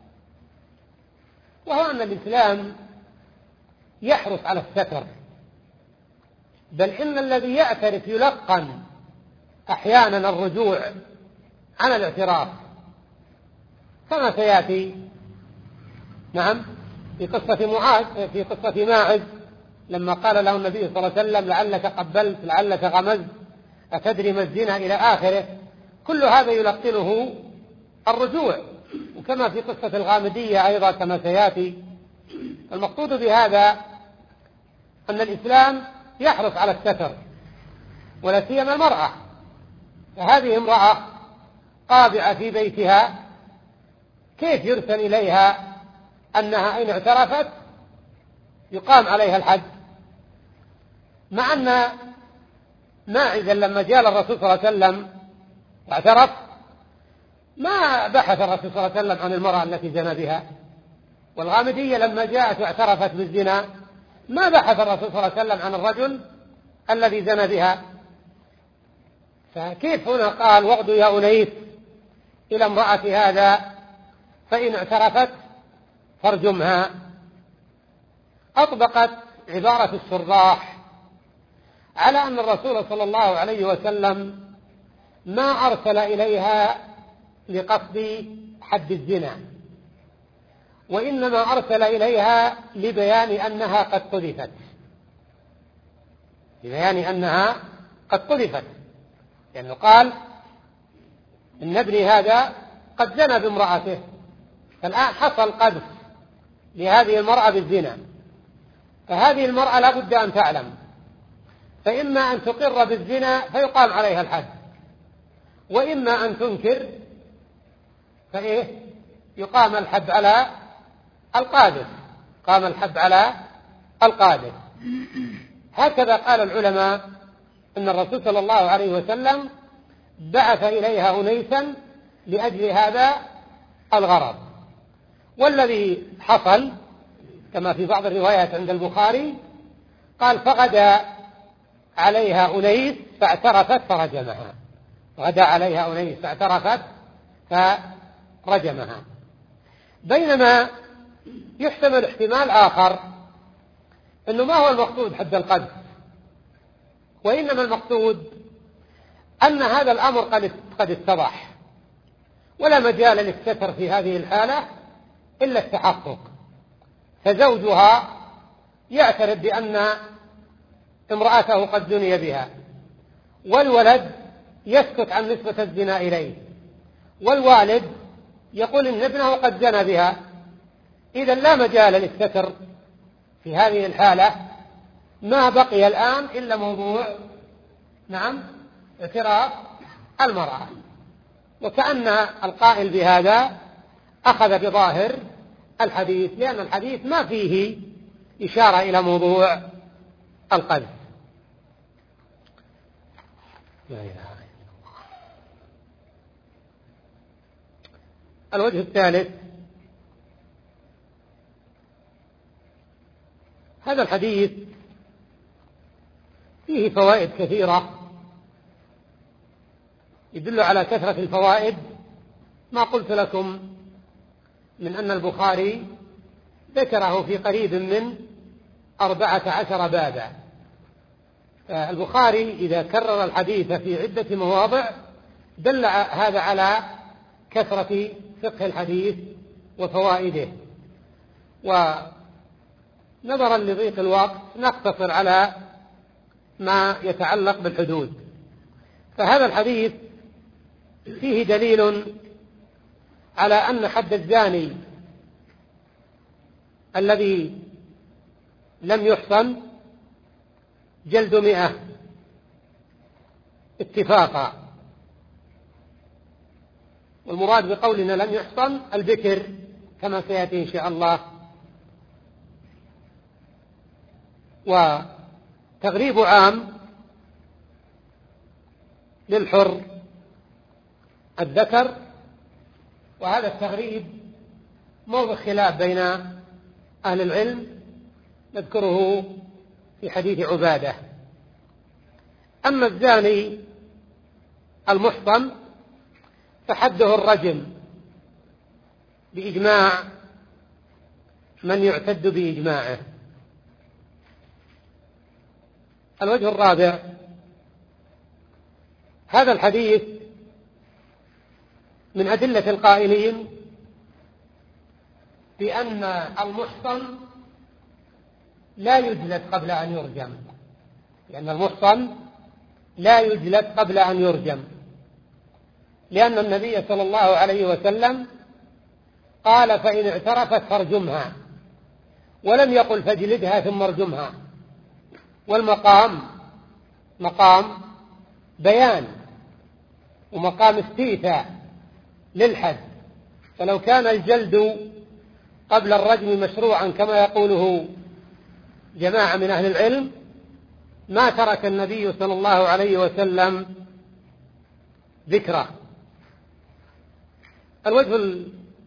وهو أن الإسلام يحرص على الستر، بل إن الذي يعترف يلقن أحيانا الرجوع عن الاعتراف، كما سيأتي نعم في قصة معاذ في قصة ماعز لما قال له النبي صلى الله عليه وسلم لعلك قبلت لعلك غمزت أتدري ما الزنا إلى آخره. كل هذا يلقنه الرجوع، وكما في قصة الغامدية أيضا كما سيأتي. المقصود بهذا أن الإسلام يحرص على الستر، ولا سيما المرأة، فهذه امرأة قابعة في بيتها، كيف يرسل إليها أنها إن اعترفت يقام عليها الحد؟ مع أن ماعزا لما جاء الرسول صلى الله عليه وسلم واعترف ما بحث الرسول صلى الله عليه وسلم عن المرأة التي زنى بها، والغامدية لما جاءت واعترفت بالزنا ما بحث الرسول صلى الله عليه وسلم عن الرجل الذي زنى بها. فكيف هنا قال وغدو يا أنيس إلى امرأة هذا فإن اعترفت فارجمها؟ أطبقت عبارة الشراح على أن الرسول صلى الله عليه وسلم ما أرسل إليها لقصد حد الزنا، وإنما أرسل إليها لبيان أنها قد قذفت، لبيان أنها قد قذفت، لأنه قال إن ابني هذا قد زنى بامرأته، فالآن حصل قذف لهذه المرأة بالزنا، فهذه المرأة لا بد أن تعلم، فإما أن تقر بالزنا فيقام عليها الحد، وإما أن تنكر فإيه يقام الحد على القاذف، قام الحد على القاذف. هكذا قال العلماء إن الرسول صلى الله عليه وسلم بعث إليها أنيسا لأجل هذا الغرض. والذي حصل كما في بعض الروايات عند البخاري قال فغدا عليها أنيس فاعترفت فرجمها، غدا عليها أنيس فاعترفت فرجمها. بينما يحتمل احتمال آخر أنه ما هو المقصود حد القذف، وإنما المقصود أن هذا الأمر قد قد اتضح، ولا مجال للستر في هذه الحالة إلا التحقق. فزوجها يعترف بأن امرأته قد زني بها، والولد يسكت عن نسبة الزنا إليه، والوالد يقول إن ابنه قد زنى بها. إذا لا مجال للستر في هذه الحالة، ما بقي الآن إلا موضوع نعم اعتراف المرأة. وكأن القائل بهذا أخذ بظاهر الحديث، لأن الحديث ما فيه إشارة إلى موضوع القذف. لا إله إلا الله. الوجه الثالث: هذا الحديث فيه فوائد كثيرة يدل على كثرة الفوائد. ما قلت لكم من أن البخاري ذكره في قريب من أربعة عشر بابا. البخاري إذا كرر الحديث في عدة مواضع دل هذا على كثرة فقه الحديث وفوائده. ونظرا لضيق الوقت نقتصر على ما يتعلق بالحدود. فهذا الحديث فيه دليل على أن حد الزاني الذي لم يحصن جلد مئة اتفاقا، والمراد بقولنا لم يحصن البكر كما سيأتي إن شاء الله. وتغريب عام للحر الذكر، وهذا التغريب موضع خلاف بين أهل العلم نذكره في حديث عبادة. أما الزاني المحصن فحده الرجم بإجماع من يعتد بإجماعه. الوجه الرابع: هذا الحديث من أدلة القائلين بأن المحصن لا يجلد قبل أن يرجم، لأن المحصن لا يجلد قبل أن يرجم، لأن النبي صلى الله عليه وسلم قال: فإن اعترفت فارجمها، ولم يقل فاجلدها ثم ارجمها. والمقام مقام بيان ومقام استيفاء للحد، فلو كان الجلد قبل الرجم مشروعا كما يقوله جماعة من أهل العلم ما ترك النبي صلى الله عليه وسلم ذكره. الوجه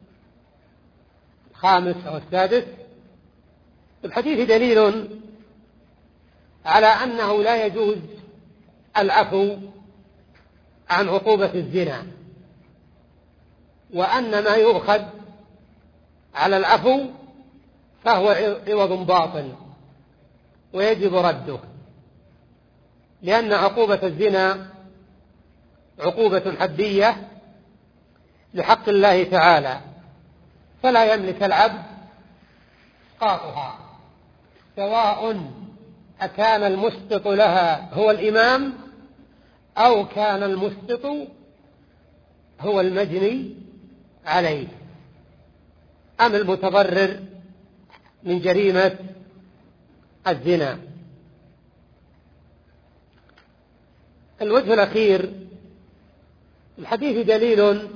الخامس أو السادس: الحديث دليل على أنه لا يجوز العفو عن عقوبة الزنا، وأن ما يؤخذ على العفو فهو عوض باطل ويجب رده، لأن عقوبة الزنا عقوبة حدية لحق الله تعالى، فلا يملك العبد إسقاطها، سواء أكان المسقط لها هو الإمام أو كان المسقط هو المجني عليه أم المتضرر من جريمة الزنا. الوجه الأخير: الحديث دليل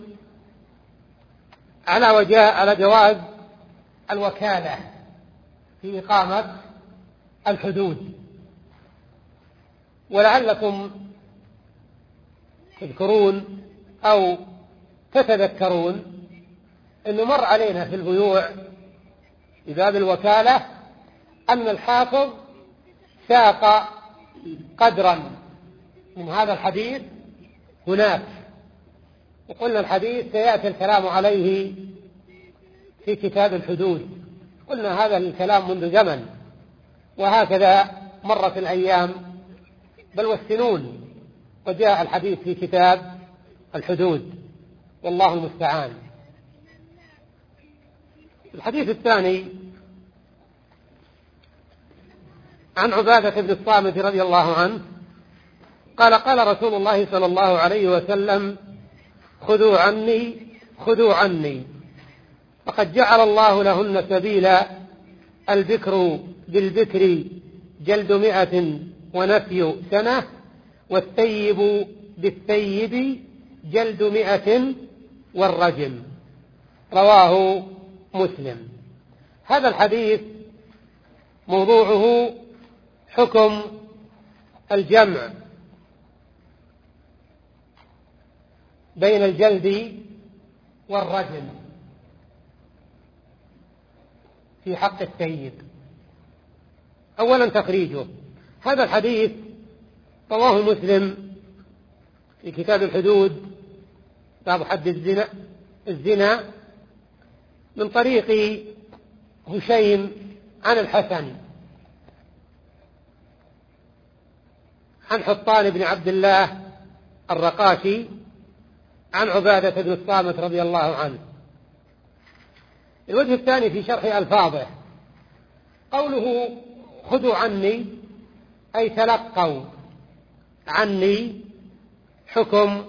على وجاء على جواز الوكالة في إقامة الحدود. ولعلكم تذكرون أو تتذكرون أنه مر علينا في البيوع في باب الوكالة أن الحافظ ساق قدرا من هذا الحديث هناك، وقلنا الحديث سيأتي الكلام عليه في كتاب الحدود. قلنا هذا الكلام منذ زمن، وهكذا مرت الأيام بل والسنون، وجاء الحديث في كتاب الحدود، والله المستعان. الحديث الثاني عن عبادة بن الصامت رضي الله عنه قال: قال رسول الله صلى الله عليه وسلم: خذوا عني خذوا عني فقد جعل الله لهن سبيلا، البكر بالبكر جلد مئة ونفي سنة، والثيب بالثيب جلد مئة والرجم. رواه مسلم. هذا الحديث موضوعه حكم الجمع بين الجلد والرجم في حق الثيب. أولا تخريجه: هذا الحديث رواه مسلم في كتاب الحدود باب حد الزنا الزنا من طريق هشيم عن الحسن عن حطان بن عبد الله الرقاشي عن عبادة بن الصامت رضي الله عنه. الوجه الثاني في شرح ألفاظه: قوله خذوا عني أي تلقوا عني حكم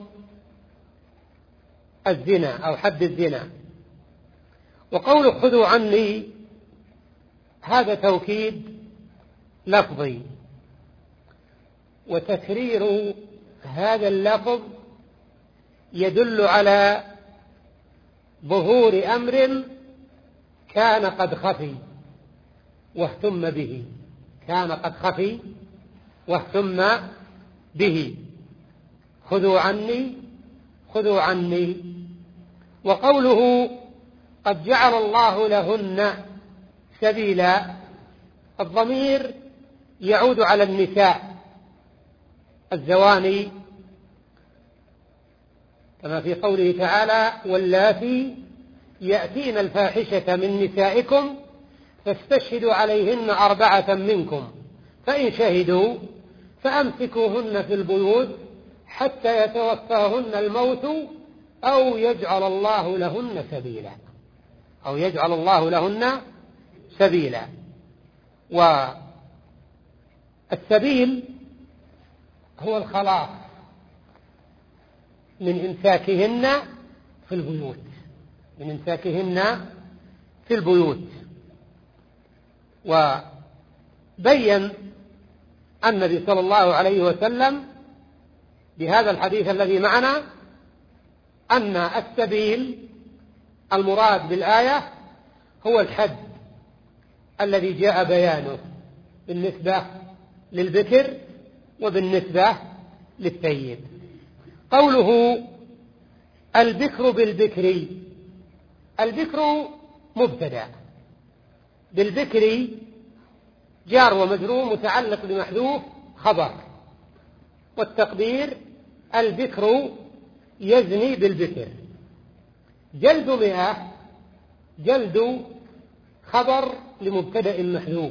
الزنا أو حد الزنا. وقوله خذوا عني هذا توكيد لفظي، وتكرير هذا اللفظ يدل على ظهور أمر كان قد خفي واهتم به كان قد خفي واهتم به. خذوا عني خذوا عني. وقوله قد جعل الله لهن سبيلا، الضمير يعود على النساء الزواني كما في قوله تعالى: واللاتي يأتين الفاحشة من نسائكم فاستشهدوا عليهن أربعة منكم فإن شهدوا فأمسكوهن في البيوت حتى يتوفاهن الموت أو يجعل الله لهن سبيلا أو يجعل الله لهن سبيلا. والسبيل هو الخلاص من إمساكهن في البيوت من إمساكهن في البيوت. وبين النبي صلى الله عليه وسلم بهذا الحديث الذي معنا أن السبيل المراد بالآية هو الحد الذي جاء بيانه بالنسبة للبكر وبالنسبة للثيب. قوله البكر بالبكر، البكر مبتدأ، بالبكر جار ومجرور متعلق بمحذوف خبر، والتقدير البكر يزني بالبكر. جلد مئة جلد خبر لمبتدأ محذوف،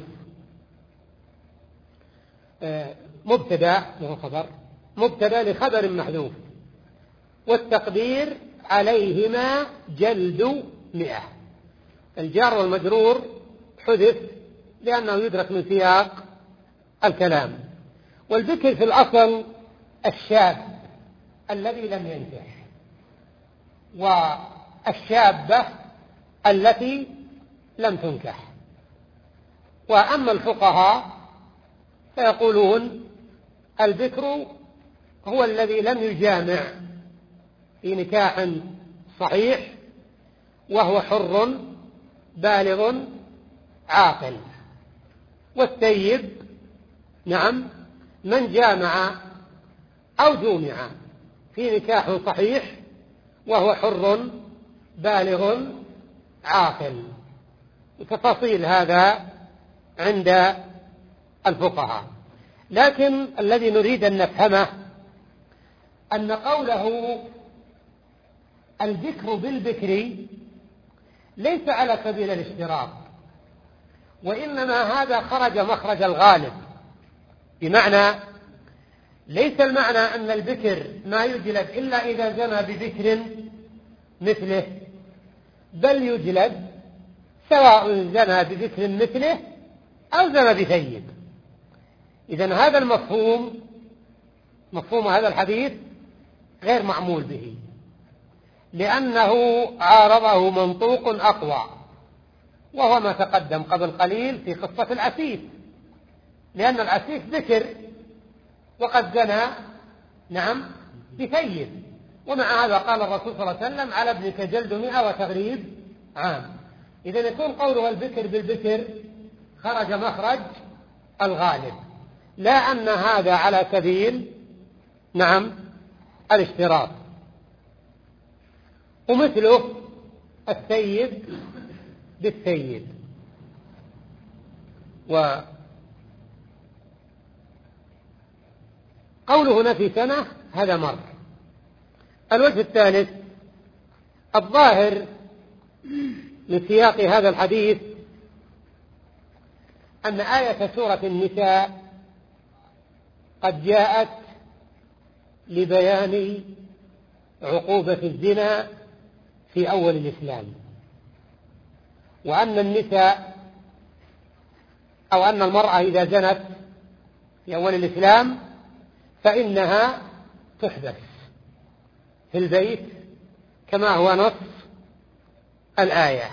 مبتدأ وهو خبر مبتدأ لخبر محذوف، والتقدير عليهما جلد مئة. الجار والمجرور حذف لأنه يدرك من سياق الكلام. والبكر في الأصل الشاب الذي لم ينكح، والشابة التي لم تنكح. وأما الفقهاء فيقولون البكر هو الذي لم يجامع في نكاح صحيح وهو حر بالغ عاقل. والثيب نعم من جامع أو جومع في نكاح صحيح وهو حر بالغ عاقل. وتفاصيل هذا عند الفقهاء، لكن الذي نريد أن نفهمه أن قوله البكر بالبكر ليس على سبيل الاشتراط، وإنما هذا خرج مخرج الغالب، بمعنى ليس المعنى أن البكر ما يجلد إلا إذا زنى ببكر مثله، بل يجلد سواء زنى ببكر مثله أو زنى بثيب. إذن هذا المفهوم، مفهوم هذا الحديث غير معمول به، لأنه عارضه منطوق أقوى، وهو ما تقدم قبل قليل في قصة العسيف، لأن العسيف ذكر وقد زنى نعم بثيب، ومع هذا قال الرسول صلى الله عليه وسلم على ابنك جلد مئة وتغريب عام. إذا يكون قوله البكر بالبكر خرج مخرج الغالب، لا أن هذا على سبيل نعم الاشتراط. ومثله السيد بالسيد. وقوله هنا في سنة هذا مر. الوجه الثالث، الظاهر من سياق هذا الحديث أن آية سورة النساء قد جاءت لبيان عقوبة الزنا في أول الإسلام، وأن النساء أو أن المرأة إذا زنت في أول الإسلام فإنها تحبس في البيت كما هو نص الآية.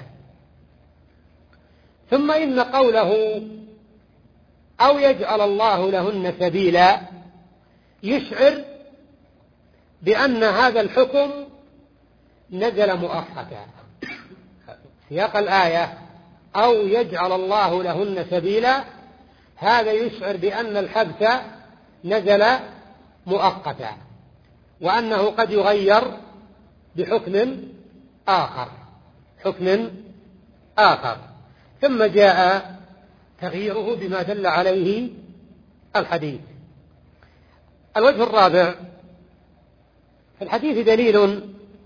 ثم إن قوله أو يجعل الله لهن سبيلا يشعر بأن هذا الحكم نزل مؤقتا. سياق الآية أو يجعل الله لهن سبيلا هذا يشعر بأن الحبس نزل مؤقتا، وأنه قد يغير بحكم آخر حكم آخر ثم جاء تغييره بما دل عليه الحديث. الوجه الرابع، في الحديث دليل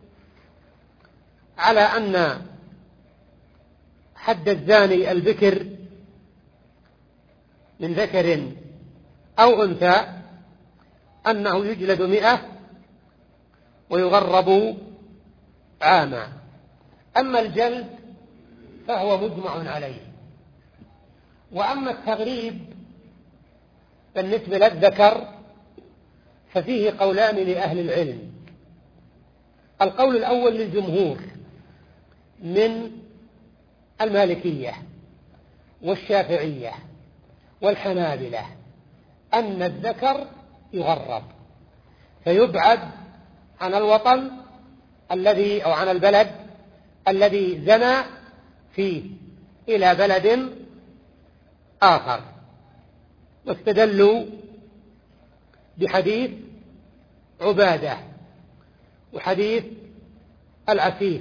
على أن حد الزاني البكر من ذكر أو أنثى أنه يجلد مئة ويغرب عاما. أما الجلد فهو مجمع عليه. وأما التغريب بالنسبة للذكر ففيه قولان لأهل العلم. القول الأول للجمهور من المالكية والشافعية والحنابلة أن الذكر يغرب فيبعد عن الوطن الذي أو عن البلد الذي زنى فيه إلى بلد آخر، واستدلوا بحديث عبادة وحديث العفيف،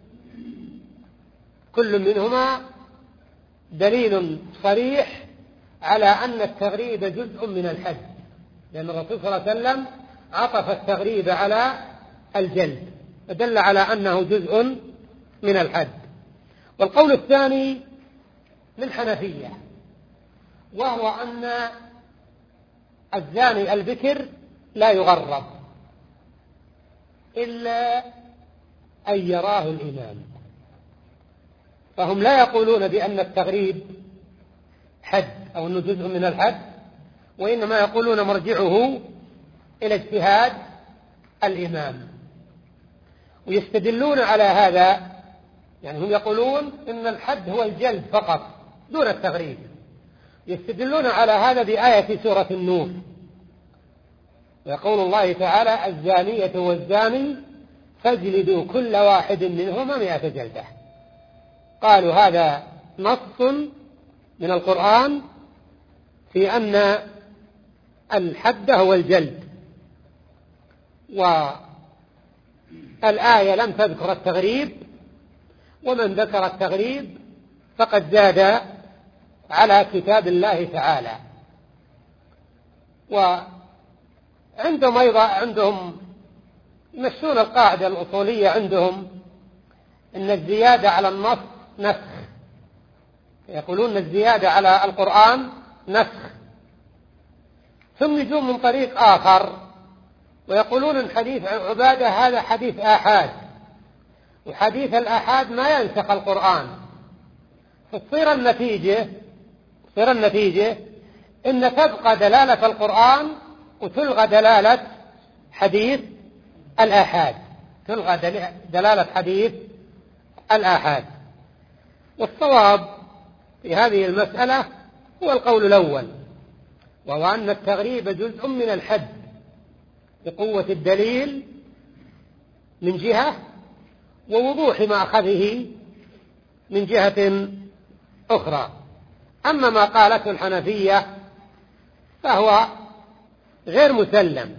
كل منهما دليل صريح على أن التغريب جزء من الحد، لأن الرسول صلى الله عليه وسلم عطف التغريب على الجلد فدل على أنه جزء من الحد. والقول الثاني للحنفية، وهو أن الزاني البكر لا يغرب إلا أن يراه الإمام، فهم لا يقولون بأن التغريب حد أو أنه جزء من الحد، وإنما يقولون مرجعه إلى اجتهاد الإمام. ويستدلون على هذا، يعني هم يقولون إن الحد هو الجلد فقط دون التغريب. يستدلون على هذا بآية سورة النور، ويقول الله تعالى الزانية والزاني فاجلدوا كل واحد منهما مئة جلدة. قالوا هذا نص من القرآن في أن الحد هو الجلد، والآية لم تذكر التغريب، ومن ذكر التغريب فقد زاد على كتاب الله تعالى. وعندهم أيضا عندهم يمشون القاعدة الأصولية عندهم إن الزيادة على النص نسخ، يقولون الزيادة على القرآن نسخ، ثم يجون من طريق آخر ويقولون إن حديث عبادة هذا حديث آحاد، وحديث الآحاد ما ينسخ القرآن، فتصير النتيجة تصير النتيجة إن تبقى دلالة القرآن وتلغى دلالة حديث الآحاد، تلغى دلالة حديث الآحاد. والصواب في هذه المسألة هو القول الأول، وهو أن التغريب جزء من الحد بقوة الدليل من جهة، ووضوح مأخذه من جهة أخرى. أما ما قالته الحنفية فهو غير مسلم،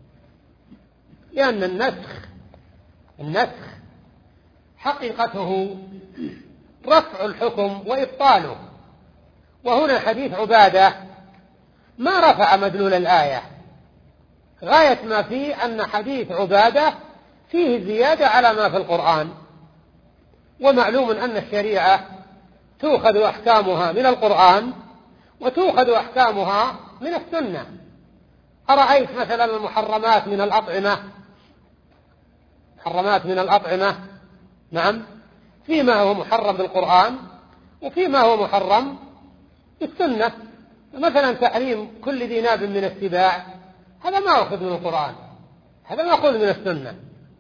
لأن النسخ النسخ حقيقته رفع الحكم وإبطاله، وهنا حديث عبادة ما رفع مدلول الآية، غاية ما فيه أن حديث عبادة فيه زيادة على ما في القرآن، ومعلوم أن الشريعة تؤخذ أحكامها من القرآن وتؤخذ أحكامها من السنة. أرأيت مثلا المحرمات من الأطعمة محرمات من الأطعمة نعم، فيما هو محرم بالقرآن وفيما هو محرم بالسنة. مثلا تحريم كل ذي ناب من السباع هذا ما أخذ من القرآن، هذا ما أخذ من السنة.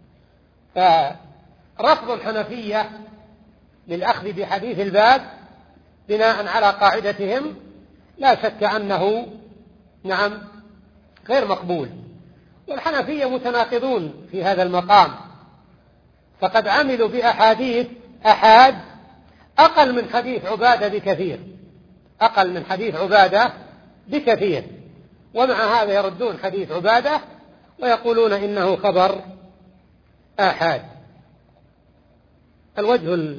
فرفض الحنفية للأخذ بحديث الباب بناء على قاعدتهم لا شك أنه نعم غير مقبول. والحنفية متناقضون في هذا المقام، فقد عملوا بأحاديث أحاد أقل من حديث عبادة بكثير أقل من حديث عبادة بكثير ومع هذا يردون حديث عبادة ويقولون إنه خبر آحاد. الوجه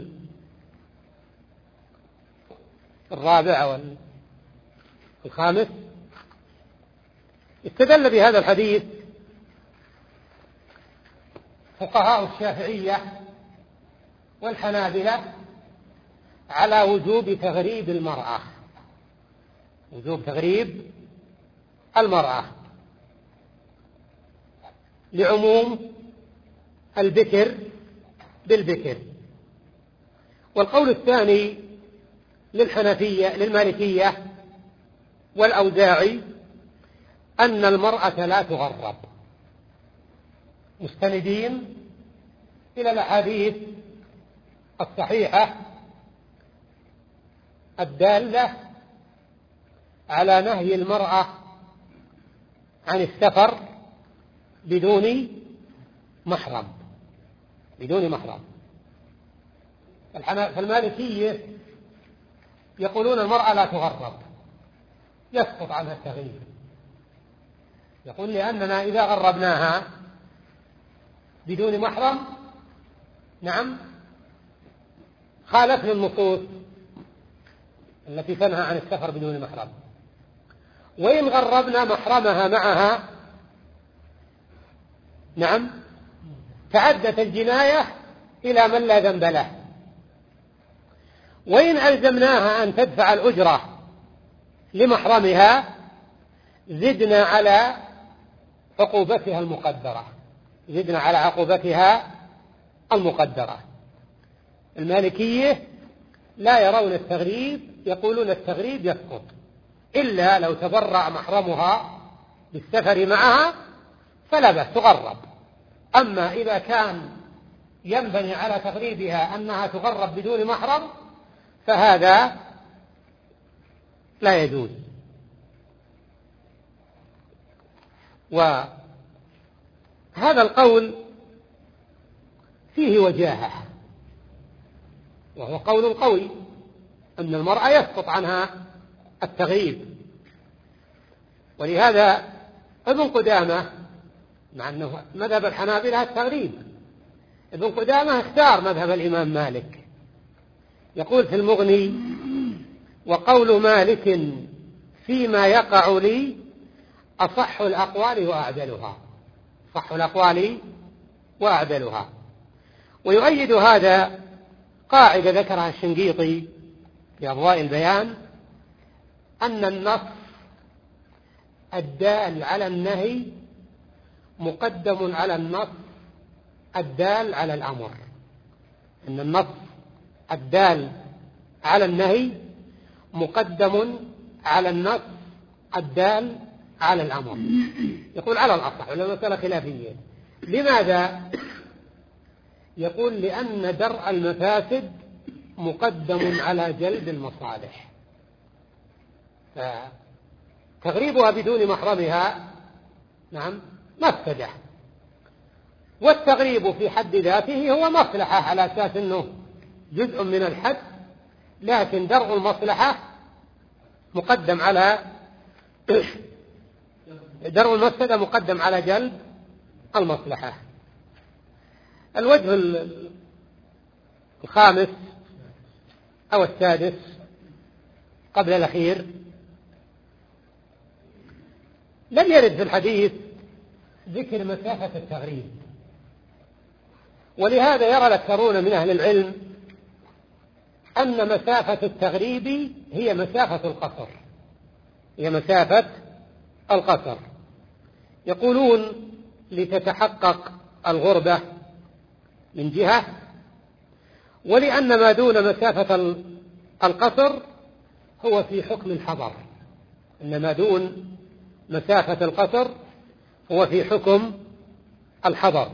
الرابع والخامس استدل بهذا الحديث فقهاء الشافعية والحنابلة على وجوب تغريب المرأة وجوب تغريب المرأة لعموم البكر بالبكر. والقول الثاني للحنفية للمالكية والأوزاعي أن المرأة لا تغرب، مستندين إلى الأحاديث الصحيحة الدالة على نهي المرأة عن السفر بدون محرم بدون محرم. فالمالكية يقولون المرأة لا تغرب، يسقط عنها التغريب، يقول لأننا إذا غربناها بدون محرم نعم خالفنا النصوص التي تنهى عن السفر بدون محرم، وإن غربنا محرمها معها نعم تعدت الجناية إلى من لا ذنب له، وإن ألزمناها أن تدفع الأجرة لمحرمها زدنا على عقوبتها المقدرة زدنا على عقوبتها المقدرة. المالكية لا يرون التغريب، يقولون التغريب يسقط إلا لو تبرع محرمها بالسفر معها فلا بأس تغرب. أما إذا كان ينبني على تغريبها أنها تغرب بدون محرم فهذا لا يجوز. وهذا القول فيه وجاهة، وهو قول قوي أن المرأة يسقط عنها التغريب. ولهذا ابن قدامة مع أنه مذهب الحنابلة التغريب، ابن قدامة اختار مذهب الإمام مالك، يقول في المغني: وقول مالك فيما يقع لي أصح الأقوال وأعدلها صح الأقوال وأعدلها. ويؤيد هذا قاعدة ذكرها الشنقيطي في أضواء البيان، أن النص الدال على النهي مقدم على النص الدال على الأمر. إن النص الدال على النهي مقدم على النص الدال على الأمر. يقول على الأصح، ولا مسألة خلافية. لماذا؟ يقول لأن درء المفاسد مقدم على جلب المصالح، فتغريبها بدون محرمها نعم مفسدة، والتغريب في حد ذاته هو مصلحة على أساس أنه جزء من الحد، لكن درء المصلحة مقدم على درء المفسدة مقدم على جلب المصلحة. الوجه الخامس أو السادس قبل الأخير، لم يرد في الحديث ذكر مسافة التغريب، ولهذا يرى الأكثرون من أهل العلم أن مسافة التغريب هي مسافة القصر، هي مسافة القصر. يقولون لتتحقق الغربة من جهة، ولأن ما دون مسافة القصر هو في حكم الحضر، إن ما دون مسافة القصر هو في حكم الحضر.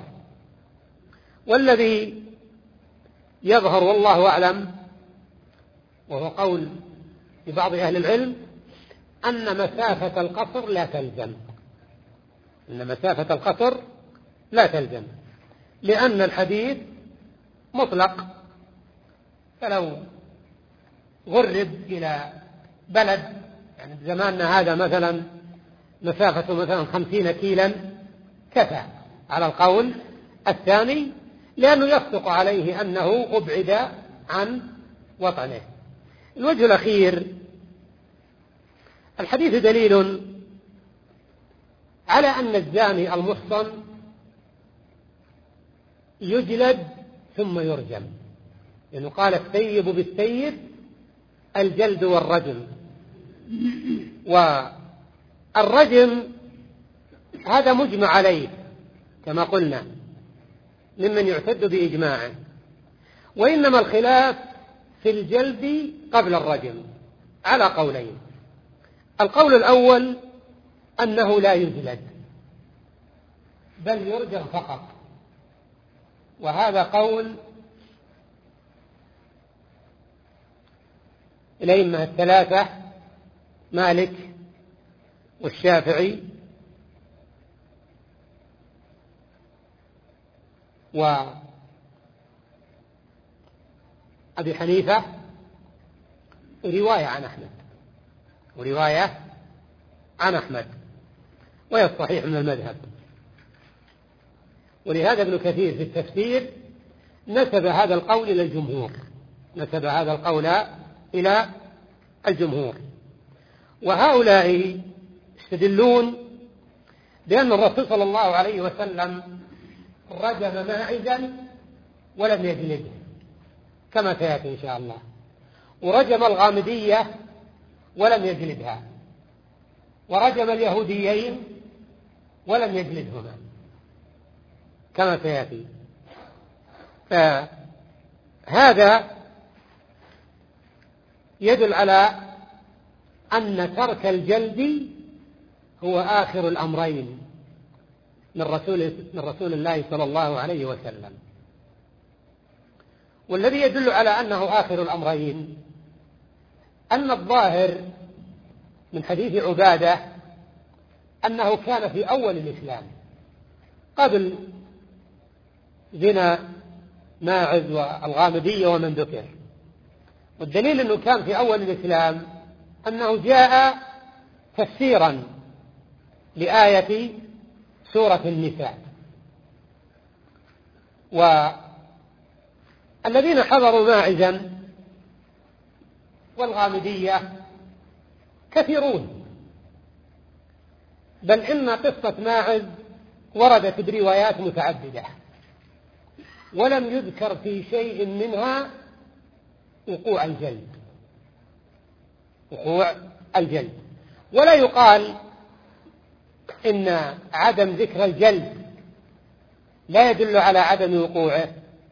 والذي يظهر والله أعلم وهو قول لبعض أهل العلم أن مسافة القصر لا تلزم، أن مسافة القصر لا تلزم، لأن الحديث مطلق، فلو غرب إلى بلد يعني زماننا هذا مثلا مسافة مثلا خمسين كيلا كفى على القول الثاني، لأنه يصدق عليه أنه أبعد عن وطنه. الوجه الأخير، الحديث دليل على أن الزاني المحصن يجلد ثم يرجم، لأنه قال الثيب بالثيب الجلد والرجم. والرجم هذا مجمع عليه كما قلنا ممن يعتد بإجماعه، وإنما الخلاف في الجلد قبل الرجم على قولين. القول الأول أنه لا يجلد بل يرجم فقط، وهذا قول الأئمة الثلاثة مالك والشافعي وأبي حنيفة، ورواية عن أحمد ورواية عن أحمد وهي الصحيح من المذهب. ولهذا ابن كثير في التفسير نسب هذا القول إلى الجمهور، نسب هذا القول إلى الجمهور. وهؤلاء يستدلون بأن الرسول صلى الله عليه وسلم رجم ماعزا ولم يجلده كما سيأتي إن شاء الله، ورجم الغامدية ولم يجلدها، ورجم اليهوديين ولم يجلدهما كما سيأتي. فهذا يدل على أن ترك الجلد هو آخر الأمرين من رسول, من رسول الله صلى الله عليه وسلم. والذي يدل على أنه آخر الأمرين أن الظاهر من حديث عبادة أنه كان في أول الإسلام قبل زنا ماعز والغامدية ومن ذكر، والدليل أنه كان في أول الإسلام أنه جاء تفسيرا لآية سورة النساء. والذين حضروا ماعزا والغامدية كثيرون، بل إن قصة ماعز وردت بروايات متعددة ولم يذكر في شيء منها وقوع الجلد وقوع الجلد ولا يقال إن عدم ذكر الجلد لا يدل على عدم وقوعه؟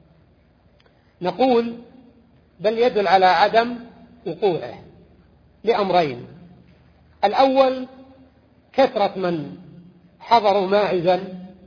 نقول بل يدل على عدم وقوعه لأمرين. الأول كثرة من حضروا ماعزا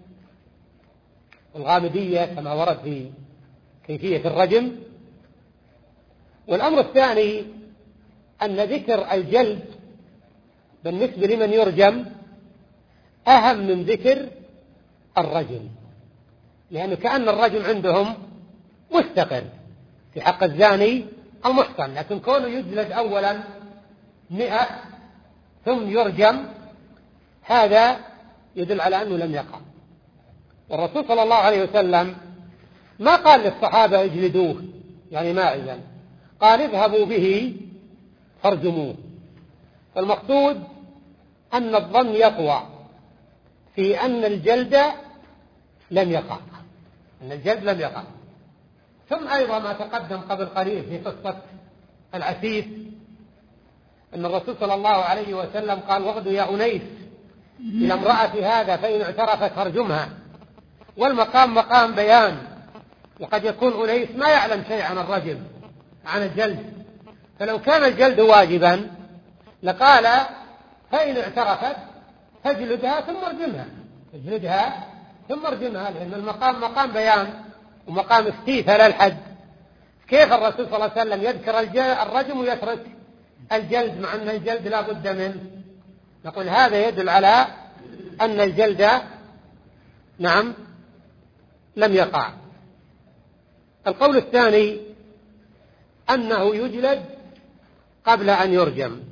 الغامدية كما ورد في كيفية الرجم. والأمر الثاني أن ذكر الجلد بالنسبة لمن يرجم أهم من ذكر الرجم، لأنه كأن الرجم عندهم مستقر في حق الزاني المحصن، لكن كونه يجلد أولا مئة ثم يرجم هذا يدل على أنه لم يقع. والرسول صلى الله عليه وسلم ما قال للصحابة اجلدوه يعني ماعزا، قال اذهبوا به فارجموه. فالمقصود أن الظن يقوى في أن الجلد لم يقع، أن الجلد لم يقع. ثم أيضا ما تقدم قبل قليل في قصة العسيف أن الرسول صلى الله عليه وسلم قال واغدوا يا أنيس إلى امرأة هذا فإن اعترفت فارجمها. والمقام مقام بيان، وقد يكون أنيس ما يعلم شيء عن الرجم عن الجلد، فلو كان الجلد واجبا لقال فإن اعترفت فاجلدها ثم ارجمها، اجلدها ثم ارجمها، لأن المقام مقام بيان ومقام استيفاء للحد. كيف الرسول صلى الله عليه وسلم يذكر الرجم ويترك الجلد مع أن الجلد لا بد منه؟ نقول هذا يدل على أن الجلد نعم لم يقع. القول الثاني أنه يجلد قبل أن يرجم،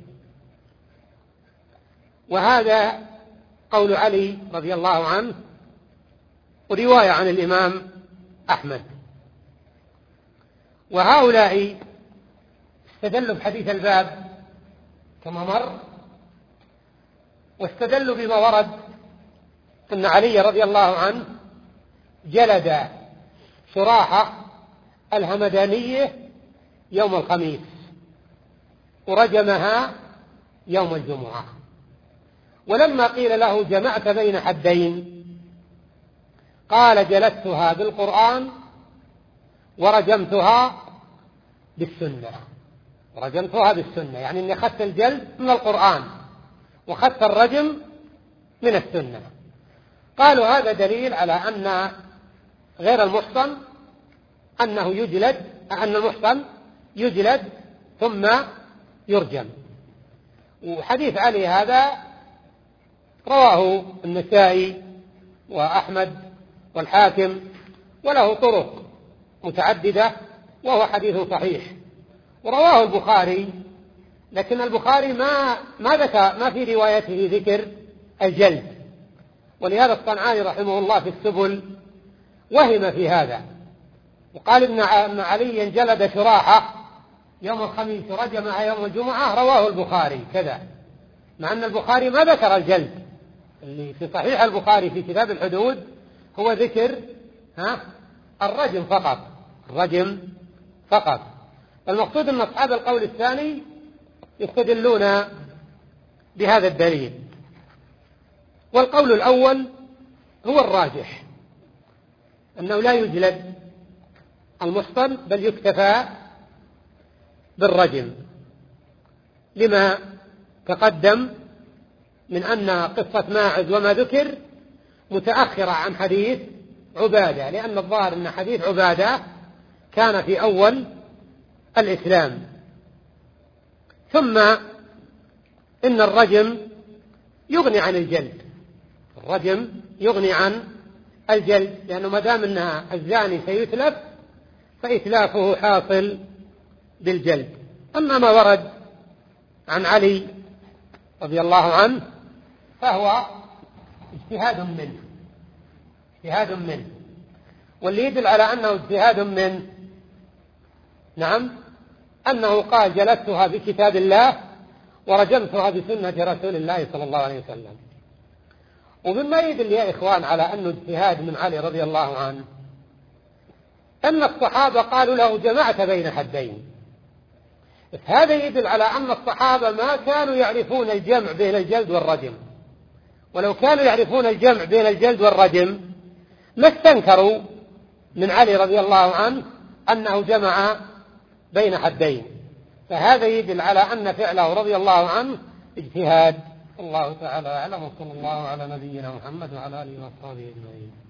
وهذا قول علي رضي الله عنه ورواية عن الإمام أحمد. وهؤلاء استدلوا بحديث الباب كما مر، واستدلوا بما ورد أن علي رضي الله عنه جلد شراحة الهمدانية يوم الخميس ورجمها يوم الجمعة. ولما قيل له جمعت بين حدين قال جلدتها بالقرآن ورجمتها بالسنة. ورجمتها بالسنة يعني أني أخذت الجلد من القرآن وأخذت الرجم من السنة. قالوا هذا دليل على أن غير المحصن أنه يجلد، أن المحصن يجلد ثم يرجم. وحديث علي هذا رواه النسائي وأحمد والحاكم وله طرق متعددة وهو حديث صحيح. ورواه البخاري، لكن البخاري ما ما ذكر ما في روايته ذكر الجلد، ولهذا الصنعاني رحمه الله في السبل وهم في هذا وقال إن علي جلد شراحة يوم الخميس ورجمها يوم الجمعة، رواه البخاري كذا، مع أن البخاري ما ذكر الجلد. اللي في صحيح البخاري في كتاب الحدود هو ذكر ها الرجم فقط، الرجم فقط. المقصود أن أصحاب القول الثاني يستدلون بهذا الدليل. والقول الأول هو الراجح، أنه لا يجلد المحصن بل يكتفى بالرجم، لما تقدم من أن قصة ماعز وما ذكر متأخرة عن حديث عبادة، لأن الظاهر أن حديث عبادة كان في أول الإسلام. ثم إن الرجم يغني عن الجلد، الرجم يغني عن الجلد، لأنه ما دام أن الزاني سيتلف فإتلافه حاصل بالجلد. أما ما ورد عن علي رضي الله عنه فهو اجتهاد منه، اجتهاد منه. واللي يدل على أنه اجتهاد منه نعم أنه قال جلدتها بكتاب الله ورجمتها بسنة رسول الله صلى الله عليه وسلم. ومما يدل يا إخوان على أنه اجتهاد من علي رضي الله عنه أن الصحابة قالوا له جمعت بين حدين. هذا يدل على أن الصحابة ما كانوا يعرفون الجمع بين الجلد والرجم، ولو كانوا يعرفون الجمع بين الجلد والرجم ما استنكروا من علي رضي الله عنه أنه جمع بين حدين. فهذا يدل على أن فعله رضي الله عنه اجتهاد. الله تعالى أعلم، وصلى الله على نبينا محمد وعلى آله وصحبه أجمعين.